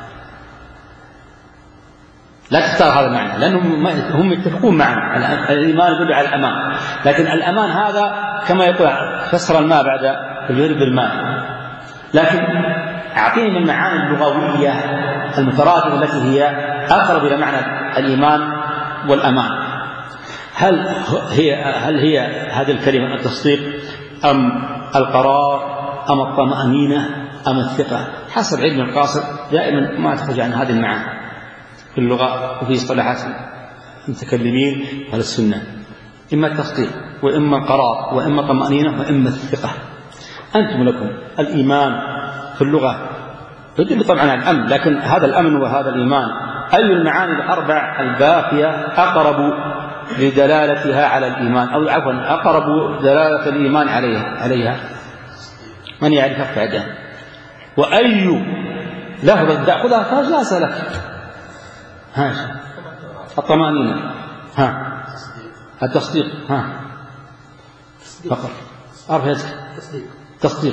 لا تختار هذا المعنى، لأنهم هم يتفقون معنا الإيمان يدل على الأمان، لكن الأمان هذا كما يقول فسر الماء بعد الجرب بالماء. لكن أعطيني من المعاني اللغوية المترادفة التي هي أقرب إلى معنى الإيمان والأمان. هل هي هل هي هذه الكلمة التصديق أم القرار أم الطمأنينة أم الثقة؟ حسب علم القاصر دائما ما تخرج عن هذه المعاني في اللغة وفي اصطلاحات المتكلمين على السنة، إما التصديق وإما القرار وإما الطمأنينة وإما الثقة. أنتم لكم الإيمان في اللغة يدل طبعا على الأمن، لكن هذا الأمن وهذا الإيمان أي المعاني الأربع الباقية أقرب لدلالتها على الإيمان، أو عفوا أقرب دلالة الإيمان عليها عليها من يعرف يرفع يده؟ وأي لفظة تأخذها فجاز لك. ها الطمأنينة، ها التصديق، ها فقط أرفع يدك. تصديق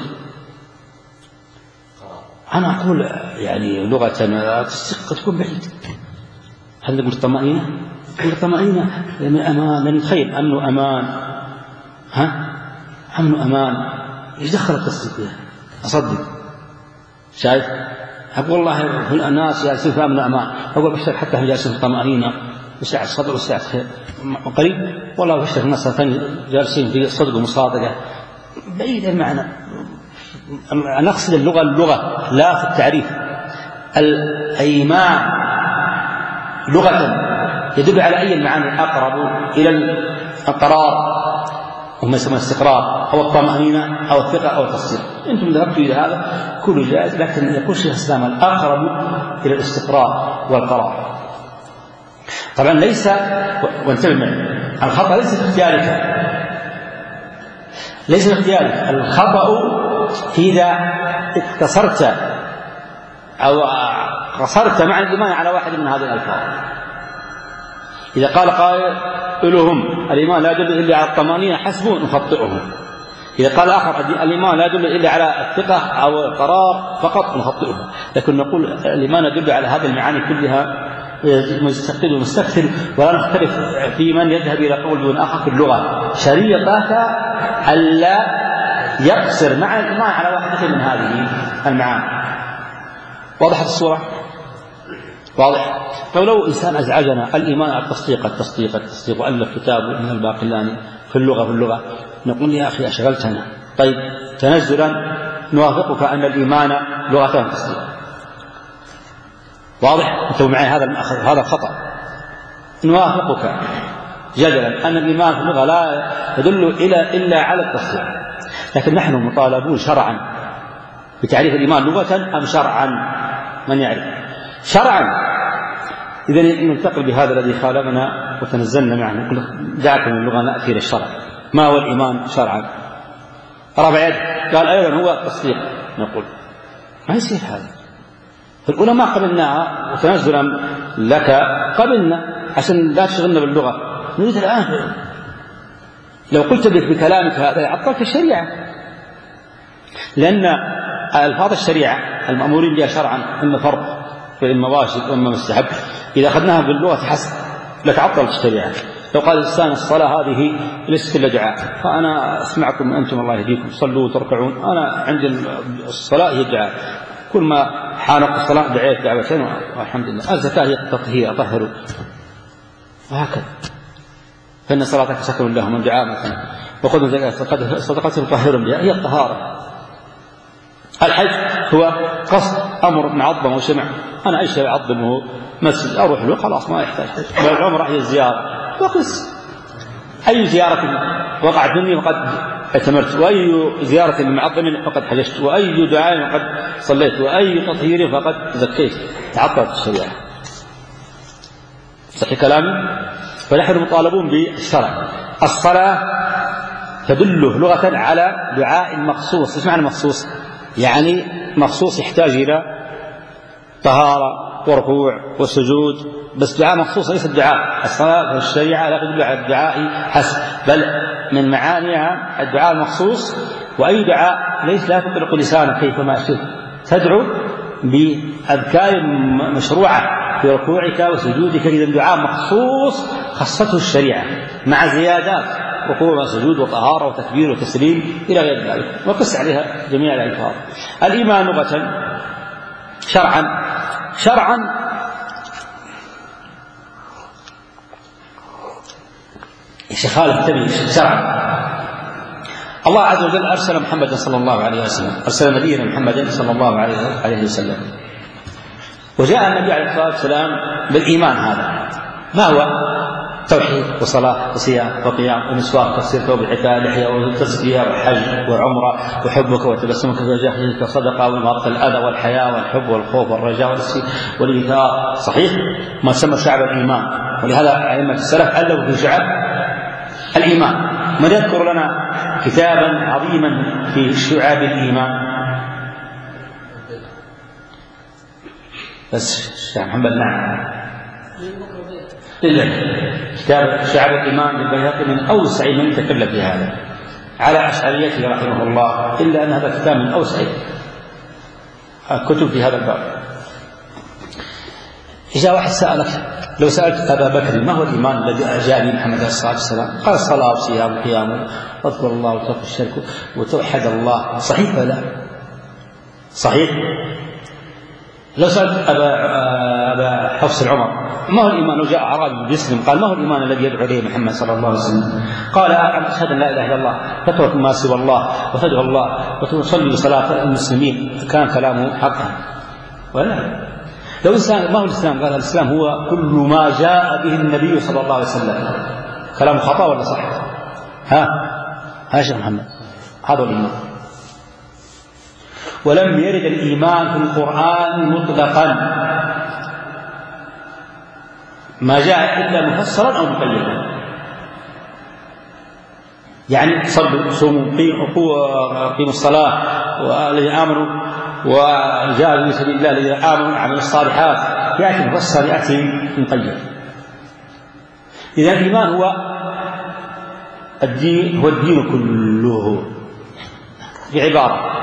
أنا أقول يعني لغة التصديق تكون بعيد. هل نقول الطمأنينة؟ نقول الطمأنينة من أمان، من الخير، أمن أمان، ها أمن أمان. إيش دخل التصديق يعني؟ أصدق شايف؟ أقول والله الناس جالسين في أمن أمان، أقول بشتك حتى هم جالسين في الطمأنينة وسعة صدر وسعة خير قريب، والله بشتك الناس الثانية جالسين في صدق ومصادقة، بعيد المعنى. أنا أقصد اللغة اللغة لا في التعريف. الإيمان لغة يدل على أي المعاني أقرب إلى القرار وما يسمى الاستقرار أو الطمأنينة أو الثقة أو التصديق. أنتم ذهبتوا إلى هذا كله جائز، لكن يقول شيخ الإسلام الأقرب إلى الاستقرار والقرار. طبعا ليس، وانتبه معي، الخطأ ليس في اختيارك، ليس في اختيارك. الخطأ إذا اقتصرت أو قصرت مع الإيمان على واحد من هذه الألفاظ. إذا قال قائلهم الإيمان لا يدل إلا على الطمأنينة حسبه نخطئه، إذا قال آخر الإيمان لا يدل إلا على الثقة أو القرار فقط نخطئه. لكن نقول الإيمان يدل على هذه المعاني كلها مستقل ومستكثر، ولا نختلف في من يذهب إلى قول دون آخر في اللغة. شريطة ألا يقصر مع الإيمان على واحدة من هذه المعاني. واضحة الصورة؟ واضح؟ فلو إنسان أزعجنا الإيمان التصديق التصديق التصديق وألف كتاب من الباقلاني في اللغة في اللغة، نقول يا أخي أشغلتنا. طيب تنزلا نوافقك أن الإيمان لغتان تصديق. واضح؟ أنتم معي هذا هذا خطأ. نوافقك جدلا أن الإيمان في اللغة لا يدل إلى إلا على التصديق، لكن نحن مطالبون شرعا بتعريف الإيمان لغة أم شرعا؟ من يعرف؟ شرعا. إذن ننتقل بهذا الذي خالفنا وتنزلنا معه، نقول دعكم من اللغة نأتي للشرع. ما هو الإيمان شرعا؟ رفع يد قال أيضا هو التصديق، نقول ما يصير هذا. فالعلماء قبلناها وتنزلا لك قبلنا عشان لا تشغلنا باللغة. نريد الآن لو قلت بكلامك هذا عطلت الشريعة، لأن ألفاظ الشريعة المأمورين بها شرعا إما فرض وإما واجب وإما مستحب، إذا أخذناها باللغة حسب لتعطلت الشريعة. لو قال الإنسان الصلاة هذه ليست إلا دعاء، فأنا أسمعكم أنتم الله يهديكم صلوا وتركعون، أنا عندي الصلاة هي الدعاء، كل ما حانق الصلاة دعيت دعوتين والحمد لله. الزكاة هي التطهير أطهروا، وهكذا. فإن صلاتك سكن لهم من دعاء مثلا، وخذ من زكاة صدقة تطهرهم بها هي الطهارة. الحج هو قصد أمر معظم وشمع، أنا أي شيء أعظمه مسجد أروح له خلاص ما يحتاج حج. والعمرة هي الزيارة، وقس أي زيارة وقعت مني فقد اعتمرت، وأي زيارة معظم فقد حججت، وأي دعاء فقد صليت، وأي تطهير فقد زكيت. تعطلت الشريعة. صحيح كلامي؟ فنحن مطالبون بالشرع. الصلاة تدل لغة على دعاء مخصوص. ايش معنى مخصوص؟ يعني مخصوص يحتاج إلى طهارة وركوع وسجود، بس دعاء مخصوص ليس الدعاء. الصلاة في الشريعة لا تدل على الدعاء حسب، بل من معانيها الدعاء المخصوص. وأي دعاء ليس لا تطلق لسانك كيفما شئت، تدعو بأذكار مشروعة في ركوعك وسجودك. إذا دعاء مخصوص خصته الشريعة مع زيادات ركوع وسجود وطهارة وتكبير وتسليم إلى غير ذلك، وقس عليها جميع الألفاظ. الإيمان لغة شرعا شرعا خالف تبي شرعا. الله عز وجل أرسل محمد صلى الله عليه وسلم، أرسل نبينا محمد صلى الله عليه وسلم، وجاء النبي عليه الصلاة والسلام بالإيمان. هذا ما هو؟ توحيد وصلاة وصيام وقيام ومسواك وتفسير ثوب العتاء لحية وتزكية وحج وعمرة وحبك وتبسمك في وجهك صدقة وإماطة الأذى والحياة والحب والخوف والرجاء والإيثار. صحيح ما سمى شعب الإيمان، ولهذا أئمة السلف ألفوا في شعب الإيمان. من يذكر لنا كتابا عظيما في شعاب الإيمان؟ بس الشيخ محمد. نعم إلا كتاب شعب الإيمان للبيهقي من أوسع من تكلم في هذا على أشعريته رحمه الله، إلا أن هذا كتاب من أوسع الكتب في هذا الباب. إذا واحد سألك، لو سألت أبا بكر ما هو الإيمان الذي أجاب محمد عليه الصلاة والسلام؟ قال الصلاة وصيام وقيام واذكر الله وترك الشرك وتوحد الله. صحيح ولا لا؟ صحيح. لو سألت أبا, أبا حفص العمر ما هو الإيمان، لو جاء أعرابي يسلم قال ما هو الإيمان الذي يدعو إليه محمد صلى الله عليه وسلم؟ قال أشهد أن لا إله إلا الله، تترك ما سوى الله وتدعو الله وتصلي صلاة المسلمين. كان كلامه حقا ولا؟ لو إنسان ما هو الإسلام؟ قال الإسلام هو كل ما جاء به النبي صلى الله عليه وسلم. كلام خطأ ولا صح؟ ها ها شيخ محمد، هذا الإيمان. ولم يرد الإيمان في القرآن مطلقا، ما جاء إلا مفسرا أو مقيدا. يعني صلوا صوموا قيموا الصلاة والذين آمنوا وجاهدوا في سبيل الله الذين آمنوا وعملوا الصالحات، يأتي مفسر يأتي مقيد. إذا الإيمان هو الدين، هو الدين كله. بعبارة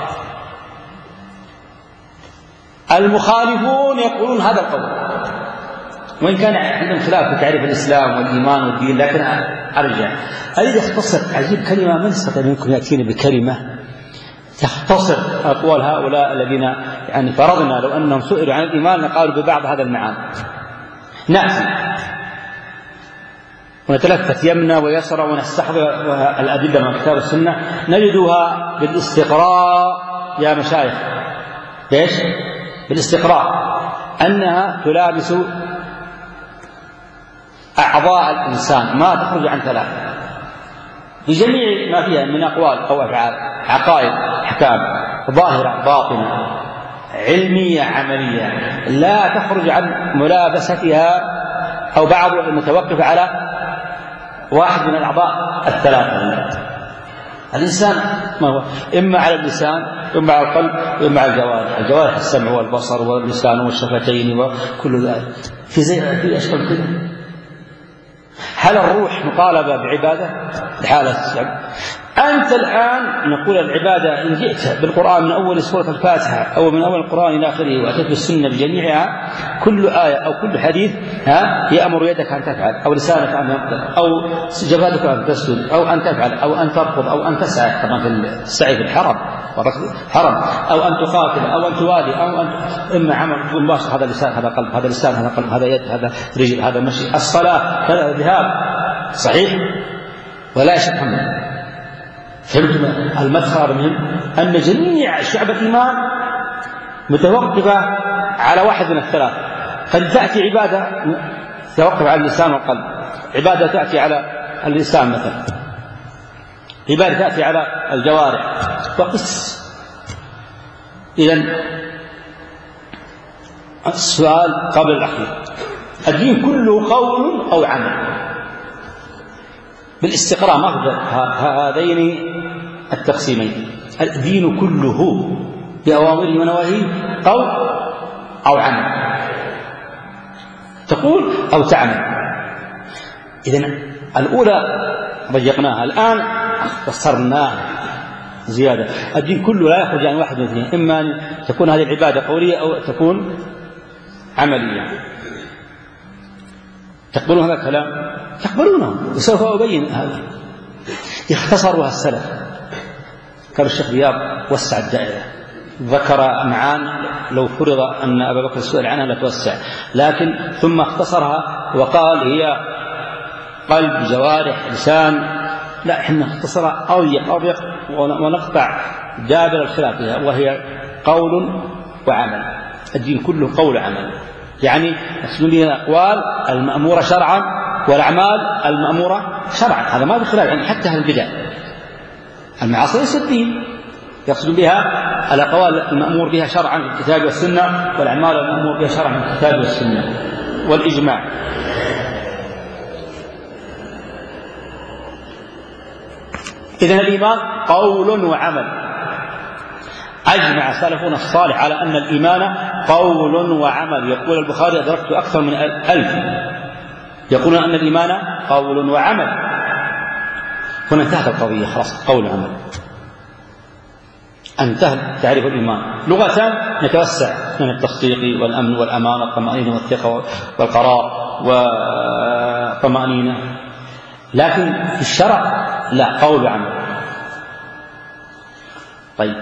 المخالفون يقولون هذا القول، وإن كان عندهم خلاف في تعريف الإسلام والإيمان والدين، لكن أرجع أريد أختصر. عجيب كلمة، من استطاع منكم يأتيني بكلمة تختصر أقوال هؤلاء الذين يعني فرضنا لو أنهم سئلوا عن الإيمان لقالوا ببعض هذا المعاني. نأتي ونتلفت يمنى ويسرى ونستحضر الأدلة من كتاب السنة نجدها بالاستقراء يا مشايخ. ليش؟ بالاستقراء أنها تلابس أعضاء الإنسان ما تخرج عن ثلاثة بجميع ما فيها من أقوال أو أفعال، عقائد، أحكام، ظاهرة، باطنة، علمية، عملية، لا تخرج عن ملابستها أو بعض المتوقف على واحد من الأعضاء الثلاثة. الإنسان ما هو إما على اللسان إما على القلب إما على الجوارح، الجوارح السمع والبصر واللسان والشفتين وكل ذلك في زي في أشكال كذا. هل الروح مطالبة بعبادة لحالة السبب؟ أنت الآن نقول العبادة إن جئت بالقرآن من أول سورة الفاتحة أو من أول القرآن إلى آخره وأتيت بالسنة بجميعها كل آية أو كل حديث ها يأمر يدك أن تفعل أو لسانك أن ينطق أو جبهتك أن تسجد أو أن تفعل أو أن تركض أو أن تسعى، طبعا في السعي في الحرم حرم أو أن تقاتل أو أن توالي أو أن إما عمل مباشر، هذا لسان هذا قلب، هذا لسان هذا قلب، هذا يد هذا رجل، هذا مشي، الصلاة هذا ذهاب صحيح ولا شك منه. فهمتم المدخل المهم أن جميع شعب الإيمان متوقفة على واحد من الثلاث. قد تأتي عبادة توقف على اللسان والقلب، عبادة تأتي على اللسان مثلا، عبادة تأتي على الجوارح، وقس. إذن السؤال قبل الأخير، الدين كله قول أو عمل؟ بالاستقراء ما هذين التقسيمين. الدين كله بأوامره ونواهيه قول أو عمل، تقول أو تعمل. إذن الأولى ضيقناها، الآن قصرناها زيادة. الدين كله لا يخرج عن واحد من اثنين، إما أن تكون هذه العبادة قولية أو تكون عملية. تقبلون هذا الكلام؟ تقبلونه، وسوف أبين هذا. اختصرها السلف، كان الشيخ رياض وسع الدائرة، ذكر معان لو فرض أن أبا بكر السؤال عنها لتوسع، لكن ثم اختصرها وقال هي قلب، جوارح، لسان. لا، احنا اختصرها أضيق أضيق ونقطع دابر الخلاف فيها، وهي قول وعمل. الدين كله قول وعمل، يعني نقصد به الأقوال المأمورة شرعا والأعمال المأمورة شرعا، هذا ما بخلاف. يعني حتى البدع المعاصي ليست دين، يقصد بها الأقوال المأمور بها شرعا في الكتاب والسنة والأعمال المأمور بها شرعا في الكتاب والسنة والإجماع. إذن الإيمان قول وعمل. أجمع سلفنا الصالح على أن الإيمان قول وعمل. يقول البخاري أدركت أكثر من ألف يقولون أن الإيمان قول وعمل. هنا انتهت القضية، خلاص، قول وعمل انتهى تعريف الإيمان. لغة نتوسع من التصديق والأمن والأمان والطمأنينة والثقة والقرار والطمأنينة، لكن في الشرع لا، قول وعمل. طيب،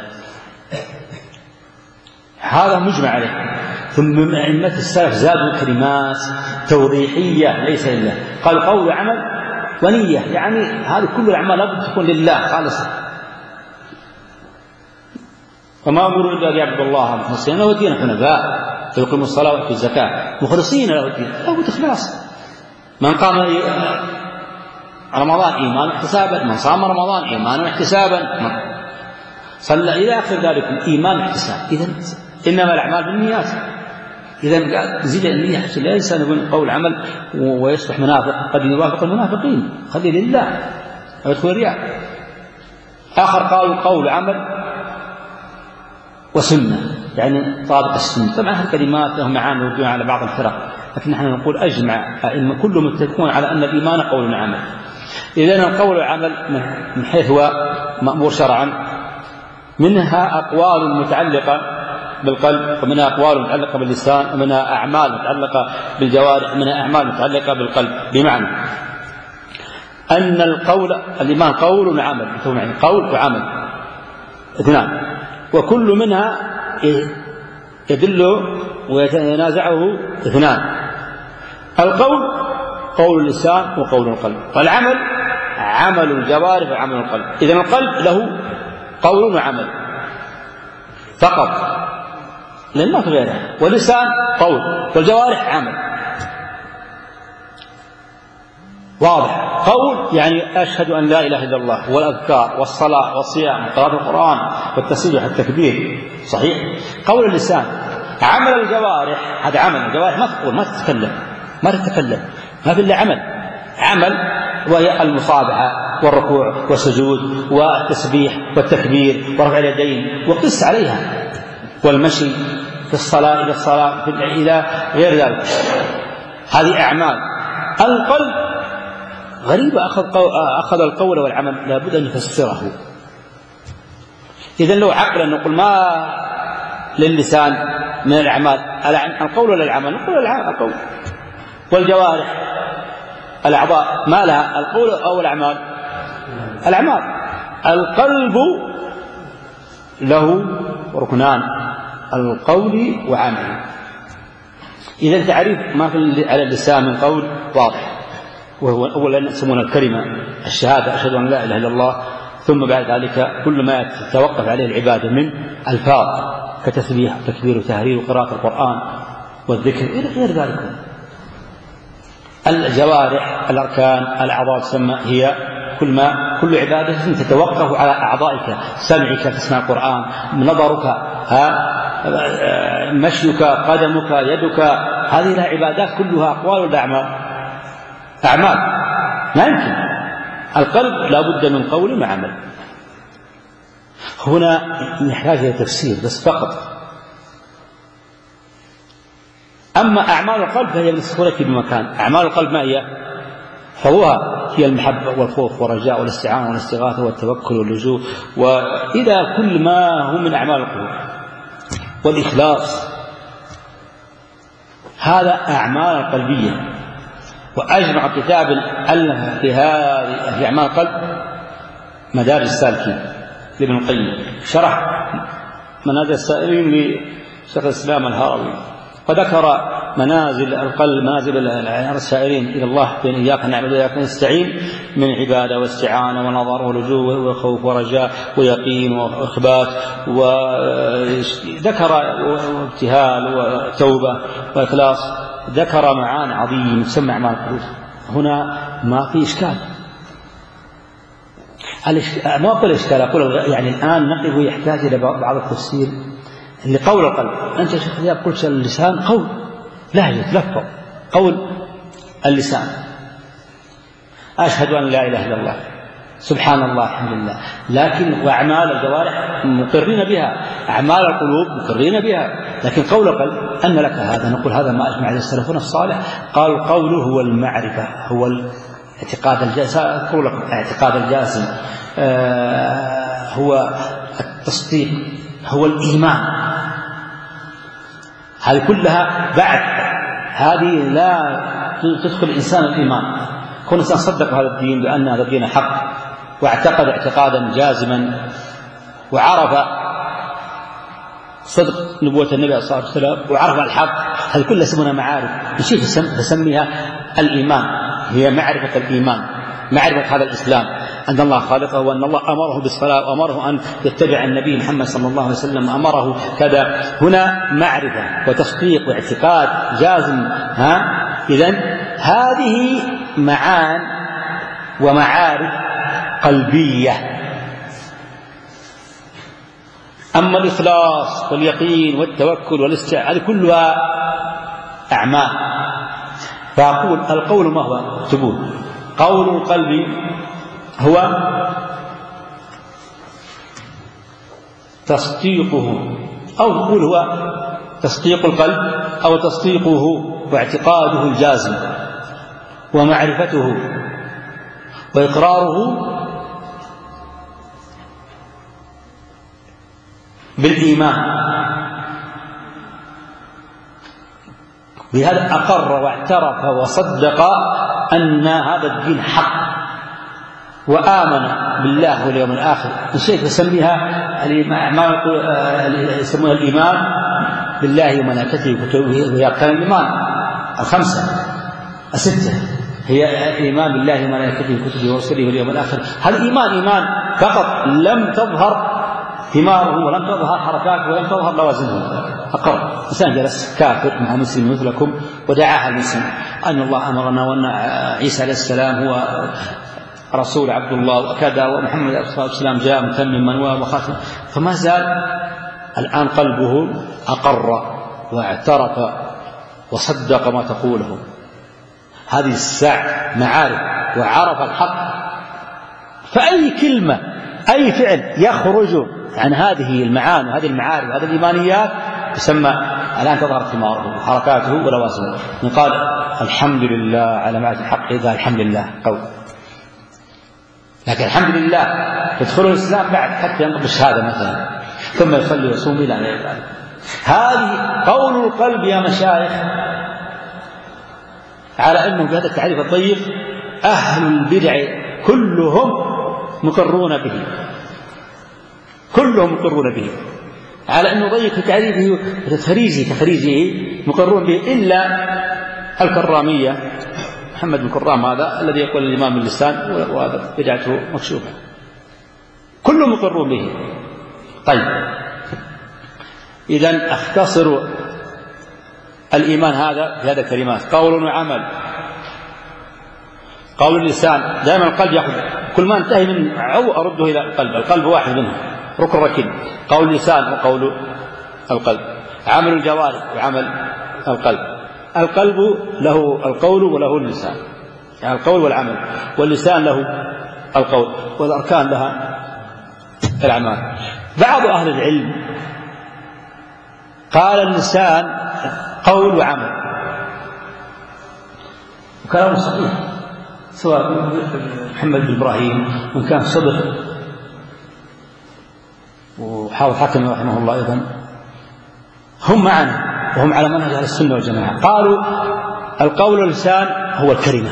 هذا مجمع عليه. ثم أئمة السلف زادوا كلمات توضيحية ليس لله، قال قول وعمل ونية، يعني هذه كل الأعمال لابد تكون لله خالصة. وما أمروا إلا ليعبدوا الله مخلصين له الدين حنفاء ويقيموا الصلاة ويؤتوا الزكاة مخلصين له الدين، لابد إخلاص. من قام رمضان إيمانا واحتسابا، من صام رمضان إيمانا واحتسابا، صلى إلى آخر ذلك، إيمان واحتساب. إذن إنما الأعمال بالنيات. إذن زيد النية حسن لا إنسان يقول قول عمل ويصبح منافق، قد يوافق المنافقين، خلي لله ويدخل الرياء. آخر قالوا قول عمل وسنة، يعني طابق السنة. طبعا هالكلمات لهم معاني يردون على بعض الفرق، لكن نحن نقول أجمع أئمة كلهم متفقون على أن الإيمان قول وعمل. إذن القول والعمل من حيث هو مأمور شرعا، منها أقوال متعلقة بالقلب، ومنها أقوال متعلقة باللسان، ومنها أعمال متعلقة بالجوارح، ومنها أعمال متعلقة بالقلب. بمعنى أن القول الإيمان قول وعمل، يعني قول وعمل اثنان. وكل منها يدل ويتنازعه اثنان: القول قول اللسان وقول القلب، والعمل عمل الجوارح وعمل القلب. إذن القلب له قول وعمل فقط لأن ما في غيره، واللسان قول والجوارح عمل. واضح؟ قول يعني أشهد أن لا إله إلا الله، والأذكار والصلاة والصيام وقراءة القرآن والتسبيح والتكبير، صحيح. قول اللسان. عمل الجوارح هذا عمل الجوارح ما تقول، ما تتكلم ما تتكلم ما في إلا عمل عمل وهي المصابحة والركوع والسجود والتسبيح والتكبير ورفع اليدين وقس عليها، والمشي في الصلاة إلى الصلاة إلى غير ذلك، هذه أعمال. القلب غريبة، أخذ, أخذ القول والعمل لابد أن يفسره. إذن لو عقلا نقول ما للسان من الأعمال القول ولا العمل؟ نقول القول. والجوارح الأعضاء ما لها القول أو الأعمال؟ الأعمال. القلب له ركنان: القول وعمل. إذا تعريف ما في على اللسان من قول واضح، وهو أولا يسمون الكلمة الشهادة أشهد أن لا إله إلا الله، ثم بعد ذلك كل ما يتوقف عليه العبادة من ألفاظ كتسبيح وتكبير وتهليل وقراءة القرآن والذكر إلى غير ذلك. الجوارح الأركان الأعضاء تسمى هي كل ما كل عبادة تتوقف على أعضائك: سمعك تسمع القرآن، نظرك، ها مشيك، قدمك، يدك، هذه العبادات كلها أقوال ولا أعمال؟ أعمال. ما يمكن. القلب لا بد من قول وعمل. هنا نحتاج إلى تفسير بس فقط. أما أعمال القلب فهي بالسهولة بمكان. أعمال القلب ما هي؟ فهوها هي المحبة والخوف والرجاء والاستعانة والاستغاثة والتوكل واللجوء وإلى كل ما هو من أعمال القلوب والإخلاص، هذا أعمال القلبية. وأجمع كتاب ألف في هذه في أعمال القلب مدارج السالكين لابن القيم، شرح منازل السائرين لشيخ الإسلام الهروي، وذكر منازل القلب منازل السائرين إلى الله بين إياك نعبد وإياك نستعين من عبادة واستعانة ونظر ولجوء وخوف ورجاء ويقين وإخبات، وذكر ابتهال وتوبة وإخلاص، ذكر معاني عظيمة تسمى أعمال القلوب. هنا ما في إشكال. ما أقول إشكال، أقول يعني الآن نقف يحتاج إلى بعض التفسير لقول القلب. أنت شيخ ذياب قلت اللسان قول، لا يتلفظ قول اللسان أشهد أن لا إله إلا الله سبحان الله الحمد لله، لكن وأعمال الجوارح مقرين بها، أعمال القلوب مقرين بها، لكن قول القلب أن لك هذا. نقول هذا ما أجمع عليه السلفون الصالح، قال القول هو المعرفة، هو الاعتقاد الجازم، اعتقاد الجازم، آه هو التصديق، هو الإيمان. هذه كلها بعد هذه لا تدخل الإنسان الإيمان. كون الإنسان صدق هذا الدين بأن هذا الدين حق واعتقد اعتقادا جازما وعرف صدق نبوة النبي صلى الله عليه وسلم وعرف الحق، هذه كلها اسمها معارف. الشيء تسميها الإيمان، هي معرفة الإيمان، معرفة هذا الإسلام أن الله خالقه، وأن الله أمره بالصلاة وأمره أن يتبع النبي محمد صلى الله عليه وسلم أمره كذا. هنا معرفة وتصديق واعتقاد جازم. ها إذن هذه معان ومعارف قلبية. أما الإخلاص واليقين والتوكل والاستعانة هذه كلها أعمال. فأقول القول ما هو؟ تقول قول القلب هو تصديقه، أو تقول هو تصديق القلب أو تصديقه واعتقاده الجازم ومعرفته وإقراره بالإيمان. بهذا أقر واعترف وصدق أن هذا الدين حق وآمن بالله واليوم الآخر. الشيخ يسميها أعمال يسمونها الإيمان بالله وملائكته وكتبه، وهي أركان الإيمان الخمسة الستة، هي الإيمان بالله وملائكته وكتبه ورسله واليوم الآخر. هذا الإيمان إيمان فقط، لم تظهر ثماره ولم تظهر حركاته ولم تظهر لوازمه. أقر إنسان جلس كافر مع مسلم مثلكم ودعاها المسلم أن الله أمرنا وأن عيسى عليه السلام هو رسول عبد الله وكذا، ومحمد عليه الصلاة والسلام جاء متمما وخاتم، فما زال الآن قلبه أقر واعترف وصدق ما تقوله. هذه الساعة معارف وعرف الحق، فأي كلمة أي فعل يخرج عن هذه المعاني وهذه المعارف وهذه الإيمانيات يسمى الآن تظهر ثماره وحركاته ولوازمه. يقال الحمد لله على معرفة الحق، إذا الحمد لله قول، لكن الحمد لله يدخل الإسلام بعد حتى ينطق الشهادة مثلا ثم يصلي ويصوم إلى غير ذلك. هذه قول القلب يا مشايخ، على أنه بهذا التعريف الطيب أهل البدع كلهم مقرون به، كلهم مقرون به، على أنه ضيق في تعريفه وتخريجه تخريجه مقرون به، إلا الكرامية محمد بن كرام هذا الذي يقول الإمام باللسان، وهذا بدعته مكشوفة، كلهم مقرون به. طيب إذن أختصر الإيمان هذا في هذا الكلمات: قول وعمل. قول اللسان دائما القلب يأخذ كل ما انتهي من عو أرده إلى القلب، القلب واحد منه ركن ركن، قول اللسان وقول القلب. عمل الجوارح وعمل القلب، القلب له القول وله اللسان، يعني القول والعمل، واللسان له القول، والأركان لها الأعمال. بعض أهل العلم قال اللسان قول وعمل، وكلام صحيح، سواء محمد بن إبراهيم وإن كان صدق، وحافظ حكم رحمه الله أيضا، هم معنا وهم على منهج أهل السنة والجماعة. قالوا القول واللسان هو الكلمة،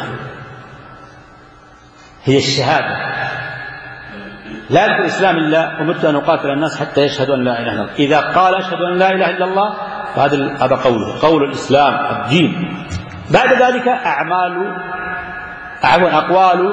هي الشهادة، لا يدخل الإسلام إلا أمرت أن أقاتل الناس حتى يشهدوا أن لا إله إلا الله. إذا قال أشهد أن لا إله إلا الله فهذا هذا قوله، قول الإسلام الدين. بعد ذلك أعمال عفوا أقوال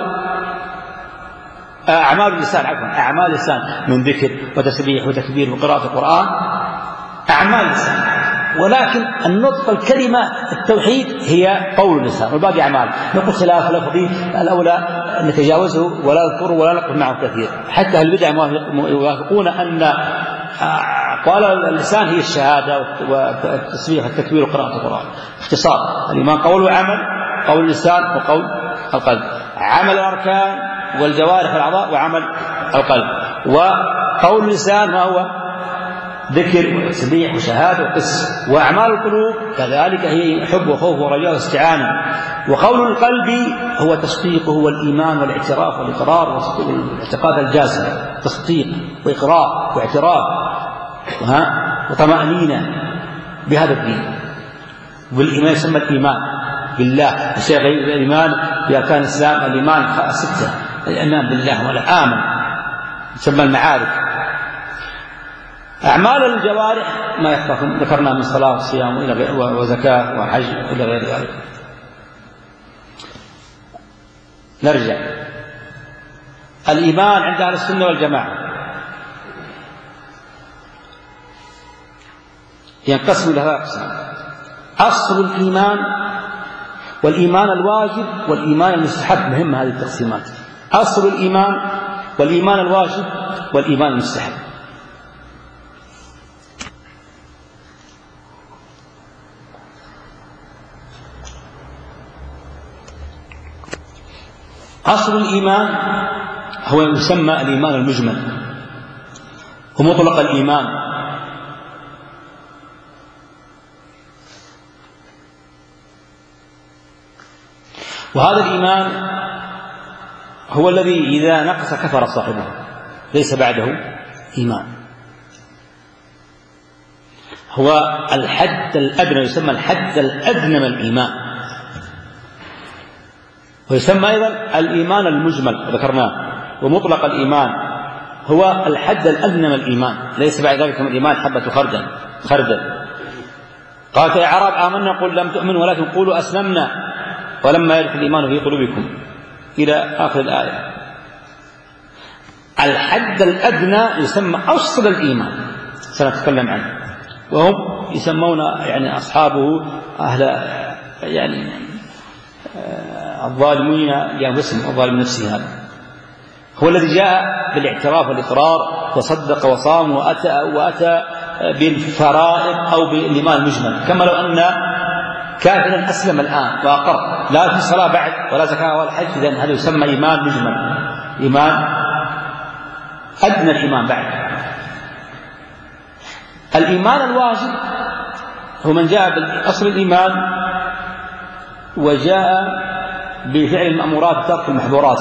أعمال اللسان عفوا أعمال اللسان من ذكر وتسبيح وتكبير وقراءة القرآن، أعمال اللسان، ولكن النطق الكلمة التوحيد هي قول اللسان والباقي أعمال. نقول خلاف لفظي الأولى نتجاوزه ولا نذكره ولا نقف معه كثير، حتى البدع يوافقون أن أقوال اللسان هي الشهادة والتسبيح والتكبير وقراءة القرآن. اختصار الإيمان قول وعمل، قول اللسان وقول القلب، عمل الأركان والجوارح والأعضاء وعمل القلب. وقول اللسان ما هو؟ ذكر وتسبيح وشهادة وقس. وأعمال القلوب كذلك هي حب وخوف ورجاء واستعانة. وقول القلب هو تصديقه والإيمان والاعتراف والإقرار والاعتقاد الجازم، تصديق وإقرار واعتراف وطمأنينة بهذا الدين. والإيمان يسمى الإيمان بالله، الشيء غير الإيمان بأركان الإسلام، الإيمان ستة: الإيمان بالله ولا آمن، يسمى المعارف. أعمال الجوارح ما يخفى ذكرنا من صلاة وصيام وزكاة وحج إلى غير ذلك. نرجع. الإيمان عند أهل السنة والجماعة ينقسم إلى ثلاث أقسام: أصل الإيمان والإيمان الواجب والإيمان المستحب. مهمة هذه التقسيمات: أصل الإيمان والإيمان الواجب والإيمان المستحب. أصل الإيمان هو يسمى الإيمان المجمل ومطلق الإيمان، وهذا الإيمان هو الذي إذا نقص كفر صاحبه، ليس بعده إيمان. هو الحد الأدنى، يسمى الحد الأدنى من الإيمان، ويسمى أيضا الإيمان المجمل ذكرناه. ومطلق الإيمان هو الحد الأدنى من الإيمان، ليس بعد ذلك من الإيمان حبة خردل خردل. قالت يا أعراب آمنا قل لم تؤمنوا ولكن قولوا أسلمنا ولما يدخل الإيمان في قلوبكم إلى آخر الآية. الحد الأدنى يسمى أصل الإيمان، سنتكلم عنه، وهم يسمون يعني أصحابه أهل يعني الظالمين لأنفسهم، الظالم نفسه هذا هو الذي جاء بالاعتراف والإقرار وصدق وصام وأتى, وأتى بالفرائض أو بالإيمان المجمل، كما لو أن كافرا أسلم الآن وأقر لا في صلاة بعد ولا زكاة ولا حج، إذن هذا يسمى إيمان مجمل، إيمان أدنى الإيمان بعد. الإيمان الواجب هو من جاء بأصل الإيمان وجاء بفعل المأمورات وترك المحظورات،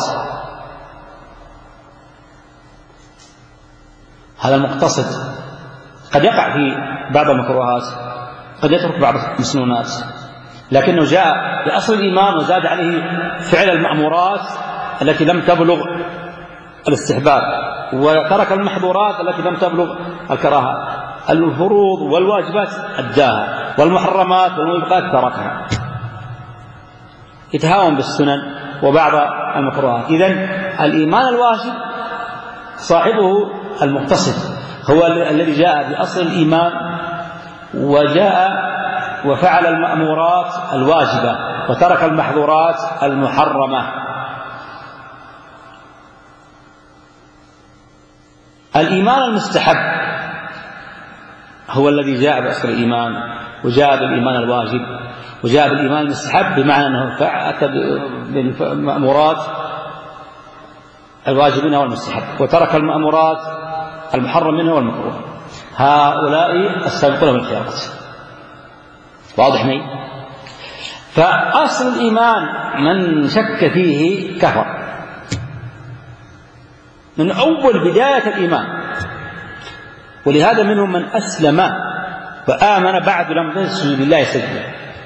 هذا المقتصد قد يقع في بعض المكروهات، قد يترك بعض المسنونات، لكنه جاء بأصل الإيمان وزاد عليه فعل المأمورات التي لم تبلغ الاستحباب، وترك المحظورات التي لم تبلغ الكراهة. الفروض والواجبات أداها، والمحرمات والموبقات تركها، يتهاون بالسنن وبعض المكروهات. إذن الإيمان الواجب صاحبه المقتصد، هو الذي جاء بأصل الإيمان وجاء وفعل المأمورات الواجبة وترك المحظورات المحرمة. الإيمان المستحب هو الذي جاء بأصل الإيمان وجاء بالإيمان الواجب وجاء بالإيمان المستحب، بمعنى أنه أتى بالمأمورات الواجب منها والمستحب وترك المأمورات المحرم منها والمكروه. هؤلاء السابقون بالخيرات، واضح معي؟ فأصل الإيمان من شك فيه كفر من أول بداية الإيمان، ولهذا منهم من أسلم وآمن بعد لم يسجد لله سجدا.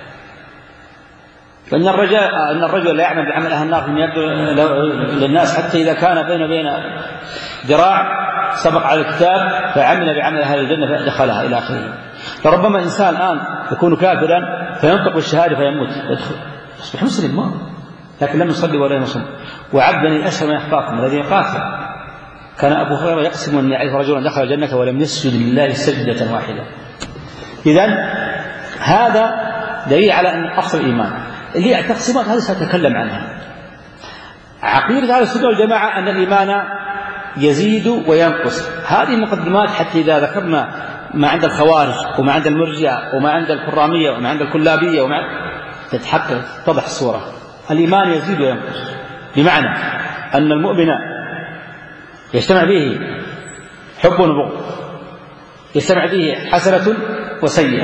فإن الرجل أن الرجل لا يعمل بعمل أهل النار للناس حتى إذا كان بين بين ذراع سبق على الكتاب فعمل بعمل أهل الجنة فدخلها إلى آخره. فربما إنسان الآن يكون كافرا فينطق بالشهادة فيموت يدخل يصبح مسلم ما لكن لم يصلي ولا يصوم. وعبدني الأشهر من أحقاكم الذين قاتل كان أبو هريرة يقسم أن يعرف رجلا دخل الجنة ولم يسجد لله سجدة واحدة. إذن هذا دليل على أن أصل الإيمان اللي هي التقسيمات هذه سأتكلم عنها. عقيدة أهل السنة والجماعة أن الإيمان يزيد وينقص، هذه المقدمات حتى إذا ذكرنا ما عند الخوارج وما عند المرجئة وما عند الكرامية وما عند الكلابية وما تتحقق تضح الصورة. الإيمان يزيد وينقص بمعنى أن المؤمن يجتمع به حب وبغض، يجتمع به حسنة وسيئة.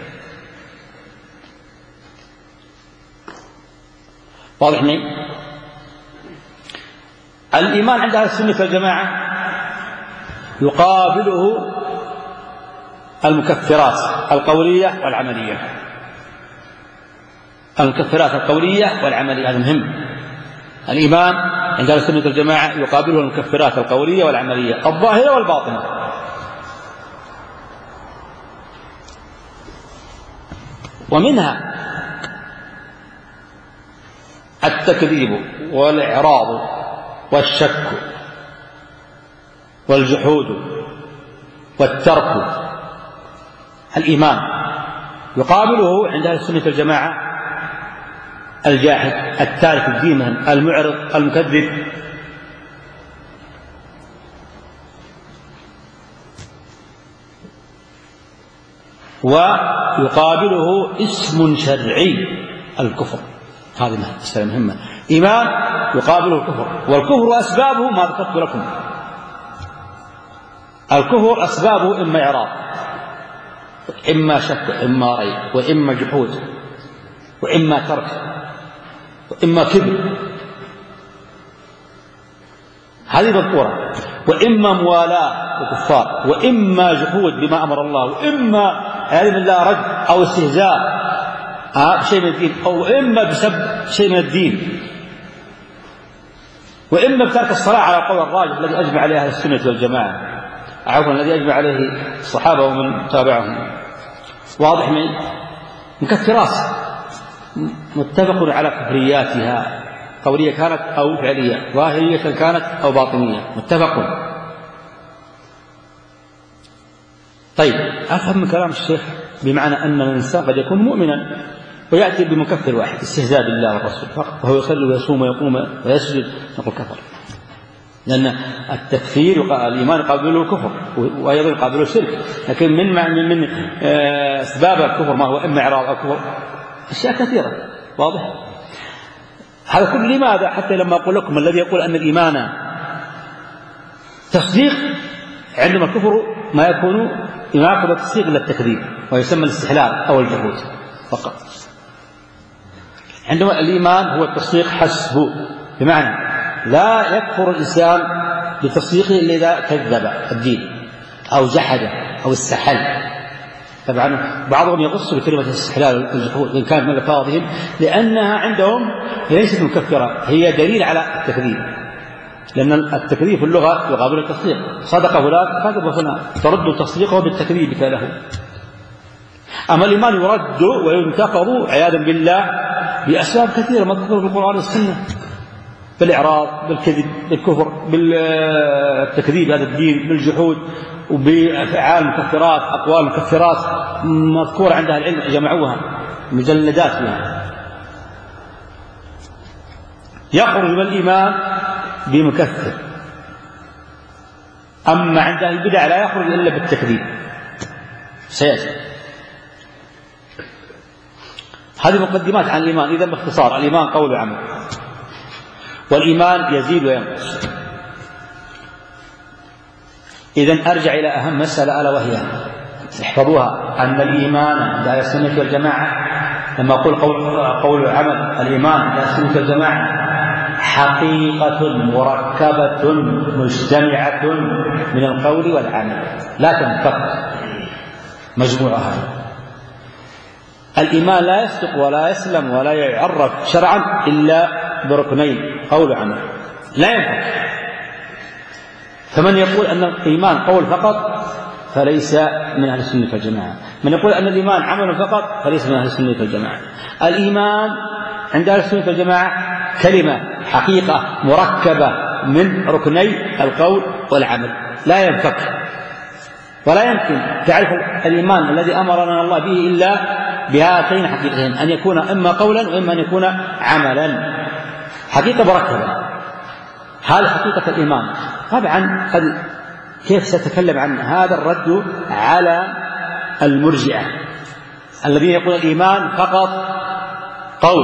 واضح لي؟ الإيمان عند أهل السنة والجماعة يقابله المكفرات القولية والعملية. المكفرات القولية والعملية هذا مهم. الإيمان عند أهل السنة والجماعة يقابله المكفرات القولية والعملية الظاهرة والباطنة. ومنها التكذيب والإعراض والشك والجحود والترك. الإيمان يقابله عند أهل السنة والجماعة الجاحد التارك الدين المعرض المكذب. ويقابله اسم شرعي الكفر. هذه مسألة مهمة. إيمان يقابله الكفر، والكفر أسبابه ما ذكرت لكم. الكفر أسبابه إما إعراض وإما شك وإما ريب وإما جحود وإما ترك وإما كبر، هذه مذكورة، وإما موالاة الكفار وإما جحود بما أمر الله وإما علم الله رد أو استهزاء بشيء من الدين أو إما بسبب شيء من الدين. وإما بترك الصلاة على القول الراجح الذي أجمع عليه أهل السنة والجماعة، عفوا الذي أجمع عليه الصحابة ومن تابعهم. واضح من مكفرات متفق على كفرياتها، قولية كانت أو فعلية، ظاهرية كانت أو باطنية، متفق. طيب أفهم من كلام الشيخ بمعنى أن الإنسان قد يكون مؤمنا ويأتي بمكفر واحد، استهزاء بالله والرسول فقط، وهو يصلي ويصوم ويقوم ويسجد، نقول كفر، لأن التكفير الإيمان يقابله الكفر وأيضا يقابله الشرك، لكن من من من أسباب الكفر ما هو إما إعراض أو كفر، أشياء كثيرة. واضح؟ هذا كل لماذا؟ حتى لما أقول لكم الذي يقول أن الإيمان تصديق، عندما الكفر ما يكون يناقض التصديق إلا التكذيب، ويسمى الاستحلال أو الجحود فقط. عندما الإيمان هو التصديق حسبه، بمعنى لا يكفر الإنسان بتصديقه إلا إذا كذب الدين أو جحد أو استحل. طبعا بعضهم يقص بكلمة الاستحلال والجحود إن كانت من ألفاظهم، لأنها عندهم ليست مكفرة، هي دليل على التكذيب، لأن التكذيب في اللغة يقابل التصديق، صدق فلان كذب فلان، ترد تصديقه بالتكذيب له. أما الإيمان يرد وينتقض عياذا بالله بأسباب كثيرة مذكورة في القرآن والسنة، بالإعراض، بالكذب، بالكفر، بالتكذيب هذا الدين، بالجحود، وبأفعال مكفرات، أقوال مكفرات مذكورة عند أهل العلم جمعوها مجلدات فيها. يخرج من الإيمان بمكفر، أما عند أهل البدع لا يخرج إلا بالتكذيب. سيأتي هذه مقدمات عن الإيمان. إذا باختصار الإيمان قول وعمل، والإيمان يزيد وينقص. إذن أرجع إلى أهم مسألة ألا وهي احفظوها، أن الإيمان عند أهل السنة والجماعة، لما أقول قول قول وعمل، الإيمان عند أهل السنة والجماعة حقيقة مركبة مجتمعة من القول والعمل، لا تنفك مجموعها. الإيمان لا يصدق ولا يسلم ولا يعرف شرعا إلا بركنين، قول وعمل، لا ينفك. فمن يقول أن الإيمان قول فقط فليس من أهل السنة والجماعة، من يقول أن الإيمان عمل فقط فليس من أهل السنة والجماعة. الإيمان عند أهل السنة والجماعة كلمة حقيقة مركبة من ركني القول والعمل، لا ينفك، ولا يمكن تعرف الإيمان الذي أمرنا الله به إلا بهاتين حقيقتين، أن يكون إما قولا وإما أن يكون عملا، حقيقة مركبة. هذه حقيقة الإيمان. طبعا قد كيف سأتكلم عن هذا الرد على المرجئة الذين يقول الإيمان فقط قول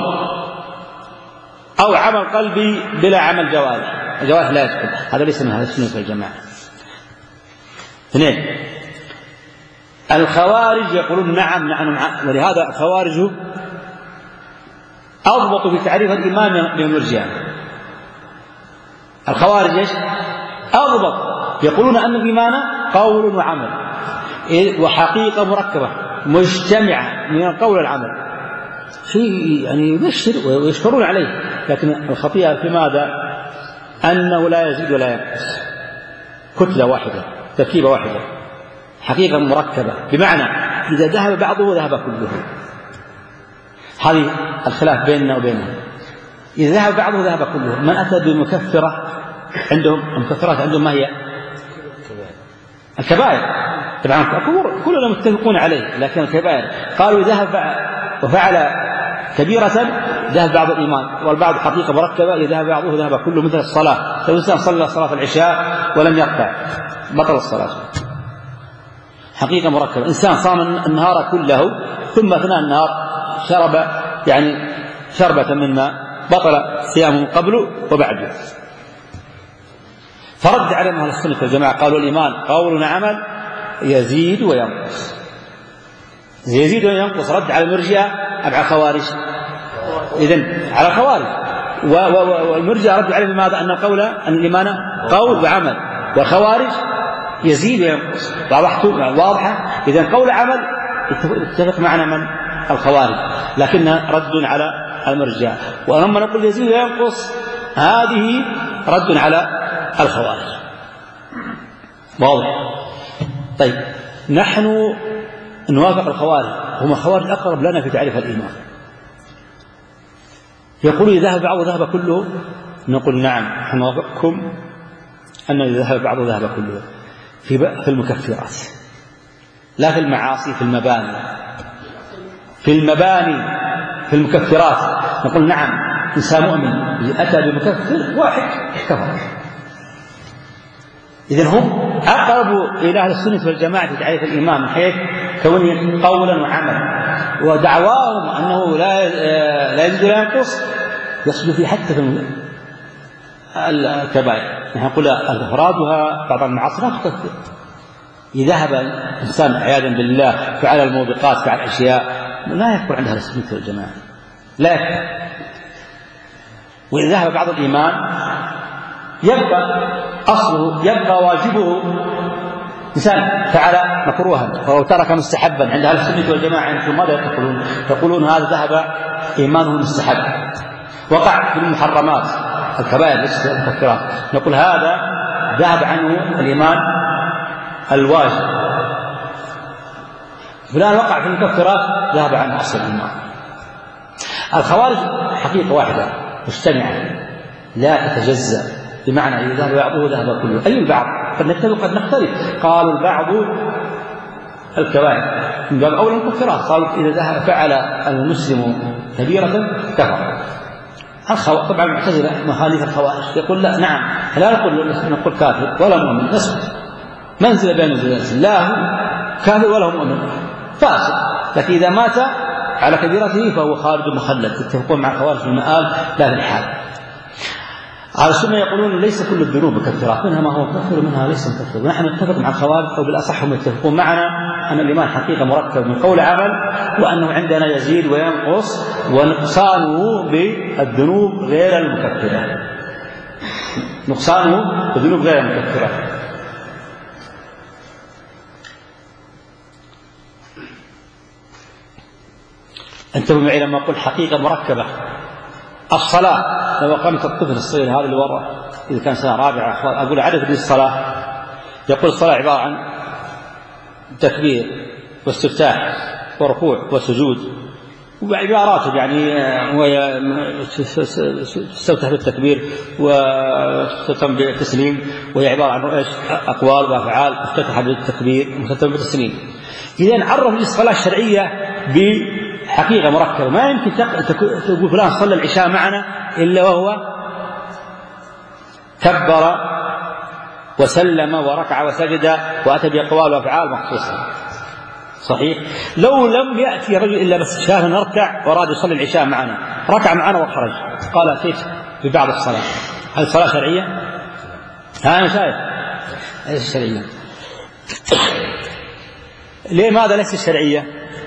أو عمل قلبي بلا عمل جوارح، الجوارح لا يدخل، هذا ليس من أهل السنة والجماعة. اثنين، الخوارج يقولون نعم نعم نعم، ولهذا الخوارج أضبطوا في تعريف الإيمان من المرجئة. الخوارج ايش؟ أضبط، يقولون أن الإيمان قول وعمل وحقيقة مركبة مجتمعة من القول والعمل، شيء يعني يبشر ويشكرون عليه. لكن الخطيئة في ماذا؟ أنه لا يزيد ولا ينقص، كتلة واحدة، تركيبة واحدة، حقيقة مركبة، بمعنى إذا ذهب بعضه ذهب كله. هذه الخلاف بيننا وبينهم، إذا ذهب بعضه ذهب كله. من أتى بمكفرة عندهم، المكفرات عندهم ما هي؟ الكبائر. طبعا الكفر كلنا متفقون عليه، لكن الكبائر قالوا ذهب وفعل كبيرة ذهب بعض الإيمان، والبعض حقيقة مركبة إذا ذهب بعضه ذهب كله، مثل الصلاة. لو إنسان صلى صلاة العشاء ولم يركع بطل الصلاة، حقيقة مركبة. إنسان صام النهار كله ثم أثناء النهار شرب يعني شربة من ماء، بطل صيامه قبله وبعده. فرد عليهم أهل السنة والجماعة قالوا الإيمان قول وعمل يزيد وينقص. يزيد وينقص رد على المرجئة أم على الخوارج؟ إذن على الخوارج. والمرجئة رد عليهم بماذا؟ أن القول أن الإيمان قول وعمل، والخوارج يزيد وينقص. واضحة؟ إذن قول عمل يتفق معنا من الخوارج، لكنها رد على المرجئة. ولما نقول يزيد وينقص هذه رد على الخوارج. واضح؟ طيب نحن نوافق الخوارج، هم الخوارج أقرب لنا في تعريف الإيمان. يقول إذا ذهب بعض ذهب كله، نقول نعم نحن نوافقكم أن إذا ذهب بعض ذهب كله في المكفرات، لا في المعاصي، في المباني. في المباني في المكفرات نقول نعم إنسان مؤمن أتى بمكفر واحد كفر. إذن هم أقرب إلى أهل السنة والجماعة في تعريف الإيمان من حيث كونه قولا وعملا، ودعواهم أنه لا لا يزيد ولا ينقص يصل في حتى في الكبائر. نحن نقول أفرادها بعض المعاصي لا تكفر. إذا ذهب إنسان عياذا بالله فعل الموبقات فعل أشياء لا يكفر عند أهل السنة والجماعة، لا يكفر. وإذا ذهب بعض الإيمان يبقى أصله، يبقى واجبه. إنسان فعل مكروها أو ترك مستحبا عند أهل السنة والجماعة، أنتم ماذا تقولون؟ تقولون هذا ذهب إيمانه مستحب. وقع في المحرمات الكبائر ليست المكفرات، نقول هذا ذهب عنه الإيمان الواجب. فلان وقع في المكفرات ذهب عنه أصل الإيمان. الخوارج حقيقة واحدة مجتمعة لا تتجزأ، بمعنى إذا ذهب بعضه ذهب كله. أي البعض؟ قد نتفق قد نختلف. قالوا البعض الكبائر من باب أولى المكفرات، قالوا إذا ذهب فعل المسلم كبيرة كفر. طبعا المعتزلة مخالف الخوارج يقول لا نعم لا نقول نقول كافر ولا مؤمن، نسكت منزل بين منزلتين، لا هو كافر ولا هو مؤمن، فاسق. لكن إذا مات على كبيرته فهو خارج مخلد. يتفقون مع الخوارج في المآل لا في الحال. على السنة يقولون ليس كل الذنوب مكفرات، منها ما هو مكفر ومنها ليس مكفر. ونحن نتفق مع الخوارج، أو بالأصح هم يتفقون معنا أن الإيمان حقيقة مركب من قول عمل، وأنه عندنا يزيد وينقص، ونقصانه بالذنوب غير المكفرة، نقصانه بالذنوب غير المكفرة. انتبهوا معي لما أقول حقيقة مركبة. الصلاة لو قامت الطفل الصغير هذا اللي وراء إذا كان سنة رابعة أقول عدد الصلاة، يقول الصلاة عبارة عن تكبير واستفتاح وركوع وسجود وعبارات، يعني تستفتح بالتكبير وتختم بالتسليم، وهي عبارة عن ايش؟ أقوال وأفعال مفتتحة بالتكبير ومختتمة بالتسليم. إذن عرف الصلاة الشرعية بحقيقة مركبة. ما يمكن تقول فلان صلى العشاء معنا إلا وهو كبر وسلم وركع وسجد وأتى بأقوال وأفعال مخصوصة. صحيح؟ لو لم يأتي رجل إلا بس شاف نركع وراد يصلي العشاء معنا، ركع معنا وخرج، قال أتيت ببعض الصلاة، هل الصلاة شرعية؟ ها أنا شايف ليس شرعية. ليه ماذا ليس شرعية؟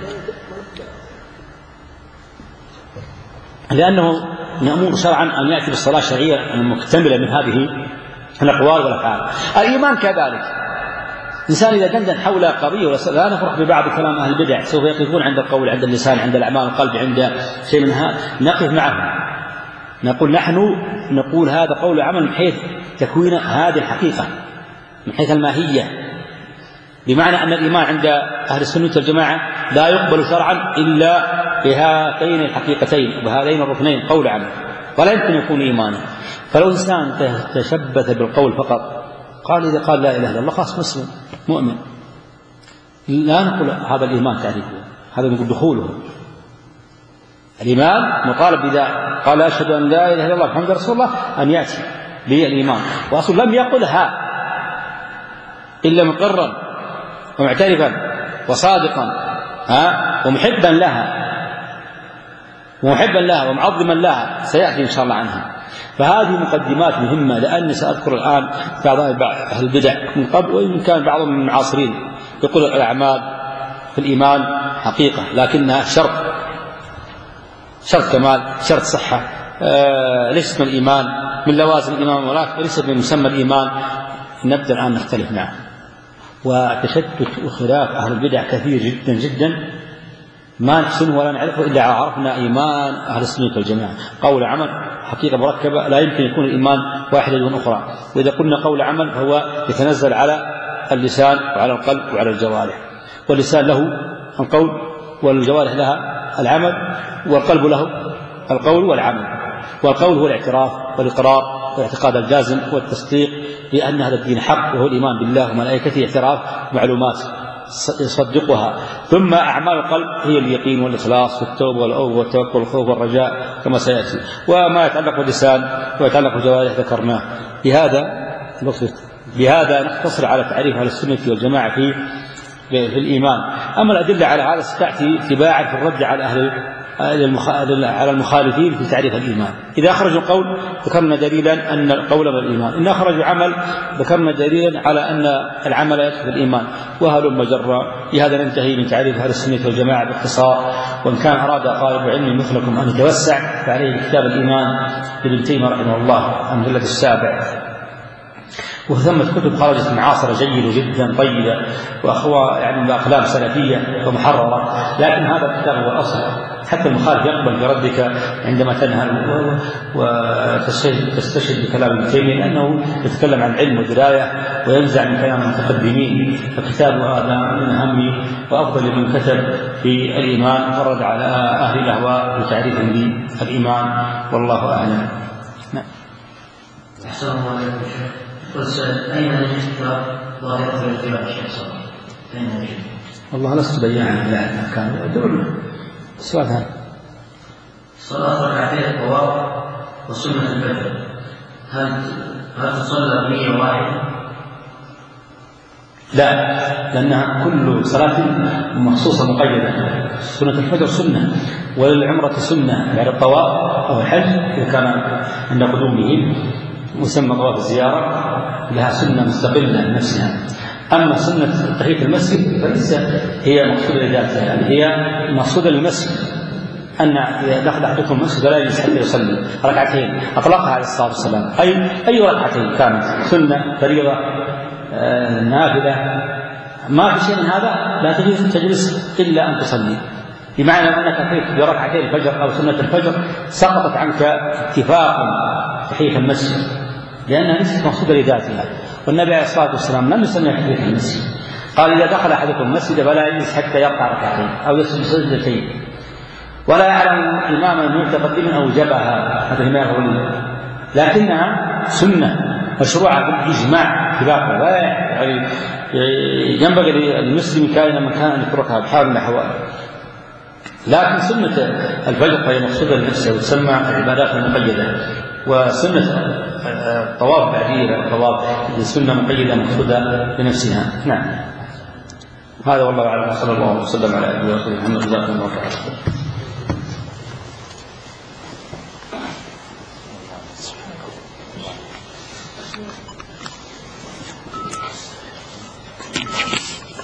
لأنه مأمور شرعا أن يأتي بالصلاة الشرعية المكتملة من هذه الأقوال والأفعال. الإيمان كذلك. الإنسان إذا دندن حول قضية لا نفرح ببعض كلام أهل البدع، سوف يقفون عند القول، عند اللسان، عند الأعمال، القلب، عند شيء منها نقف معهم، نقول نحن نقول هذا قول عمل من حيث تكوين هذه الحقيقة، من حيث الماهية، بمعنى أن الإيمان عند أهل السنة والجماعة لا يقبل شرعا إلا بهاتين الحقيقتين وهذين الركنين قول عمل، ولا يمكن يكون إيمانا. فلو إنسان تشبث بالقول فقط، قال إذا قال لا إله إلا الله خاص مسلم مؤمن، لا نقول هذا الإيمان تعريفه، هذا نقول دخوله. الإيمان مطالب إذا قال أشهد أن لا إله إلا الله محمد رسول الله أن يأتي بالإيمان، وأصل لم يقلها إلا مقرا ومعترفا وصادقا ها ومحبا لها ومحبا لها ومعظما لها، سيأتي إن شاء الله عنها. فهذه مقدمات مهمة، لأني سأذكر الآن بعض أهل البدع من قبل، وإن كان بعضهم من المعاصرين يقول الأعمال في الإيمان حقيقة لكنها شرط، شرط كمال، شرط صحة، آه ليست من الإيمان، من لوازم الإيمان وليست من مسمى الإيمان. نبدأ الآن نختلف معه، وتشتت وخلاف أهل البدع كثير جدا جدا ما نحسنه ولا نعرفه إلا عرفنا إيمان أهل السنة والجماعة. قول عمل حقيقة مركبة، لا يمكن يكون الإيمان واحدة دون أخرى. وإذا قلنا قول عمل فهو يتنزل على اللسان وعلى القلب وعلى الجوارح، واللسان له القول والجوارح لها العمل، والقلب له القول والعمل. والقول هو الاعتراف والإقرار والاعتقاد الجازم والتصديق بأن هذا الدين حق، وهو الإيمان بالله وملائكته، اعتراف معلومات يصدقها. ثم أعمال القلب هي اليقين والإخلاص والتوبة والأوبة والتوكل والخوف والرجاء كما سيأتي. وما يتعلق باللسان ويتعلق بالجوارح ذكرناه. بهذا بهذا نقتصر على تعريف أهل السنة والجماعة في في الإيمان. أما الأدلة على هذا ستأتي تباعا في الرد على أهل على المخالفين في تعريف الإيمان. إذا أخرجوا قول ذكرنا دليلا أن القول من الإيمان، إن أخرجوا عمل ذكرنا دليلا على أن العمل يدخل الإيمان، وهلم جرا. بهذا ننتهي من تعريف أهل السنة والجماعة باختصار. وإن كان أراد طالب علم مثلكم أن يتوسع فعليه كتاب الإيمان لابن تيمية رحمه الله المجلد السابع، وثمة كتب خرجت معاصرة جيدة جدا طيبة وأخوة يعني بأقلام سلفية ومحررة، لكن هذا الكتاب هو الأصل. حتى المخالف يقبل بردك عندما تنهل وتستشهد بكلام ابن تيمية، لأنه يتكلم عن علم ودراية وينزع من كلام المتقدمين. فكتاب هذا من أهم وأفضل من كتب في الإيمان ورد على أهل الأهواء بتعريفهم للإيمان، والله أعلم. نعم. أحسن الله عليكم شيخ. والسؤال: أين نجد ظاهرة الارتباط شيخ صالح؟ أين نجد؟ والله لست بيانا لا كان دول السؤال هذا. صلاة ركعتين الطواف وسنة الفجر هل هل تصلى بنية واحدة؟ لا، لأنها كل صلاة مخصوصة مقيدة. سنة الفجر سنة، والعمرة سنة بعد الطواف أو الحج إذا كان عند قدومه، مسمى طواف الزيارة، لها سنة مستقلة نفسها. أما سنة تحية المسجد فليس هي مقصودة لذاتها، يعني هي مقصودة للمسجد، أن إذا دخل أحدكم المسجد لا يجلس حتى يصلي ركعتين، أطلقها عليه الصلاة والسلام. أي أي ركعتين كانت سنة فريضة آه نافلة، ما في شيء من هذا لا تجلس تجلس إلا أن تصلي، بمعنى أنك أتيت بركعتين الفجر أو سنة الفجر سقطت عنك اتفاقا تحية المسجد، لأنها ليست مقصودة لذاتها. والنبي عليه الصلاة والسلام لم يسمي تحية المسجد، قال: إذا دخل أحدكم المسجد فلا يجلس حتى يقطع ركعتين أو يسجد سجدتين، ولا يعلم إماما متقدما أو جبهها، هذا ما يقول، لكنها سنة مشروعة بالإجماع اتفاقا، لا يعني ينبغي للمسلم كائنا من كان أن يتركها بحال من الأحوال. لكن سنة الفجر فهي مقصودة لنفسها وتسمى العبادات المقيدة، وسنة الطواف بعدية الطواف سنة مقيدة مقصودة لنفسها. نعم، هذا والله أعلم. صلى الله وسلم على أبي وصحبه محمد جزاكم الله خيرا.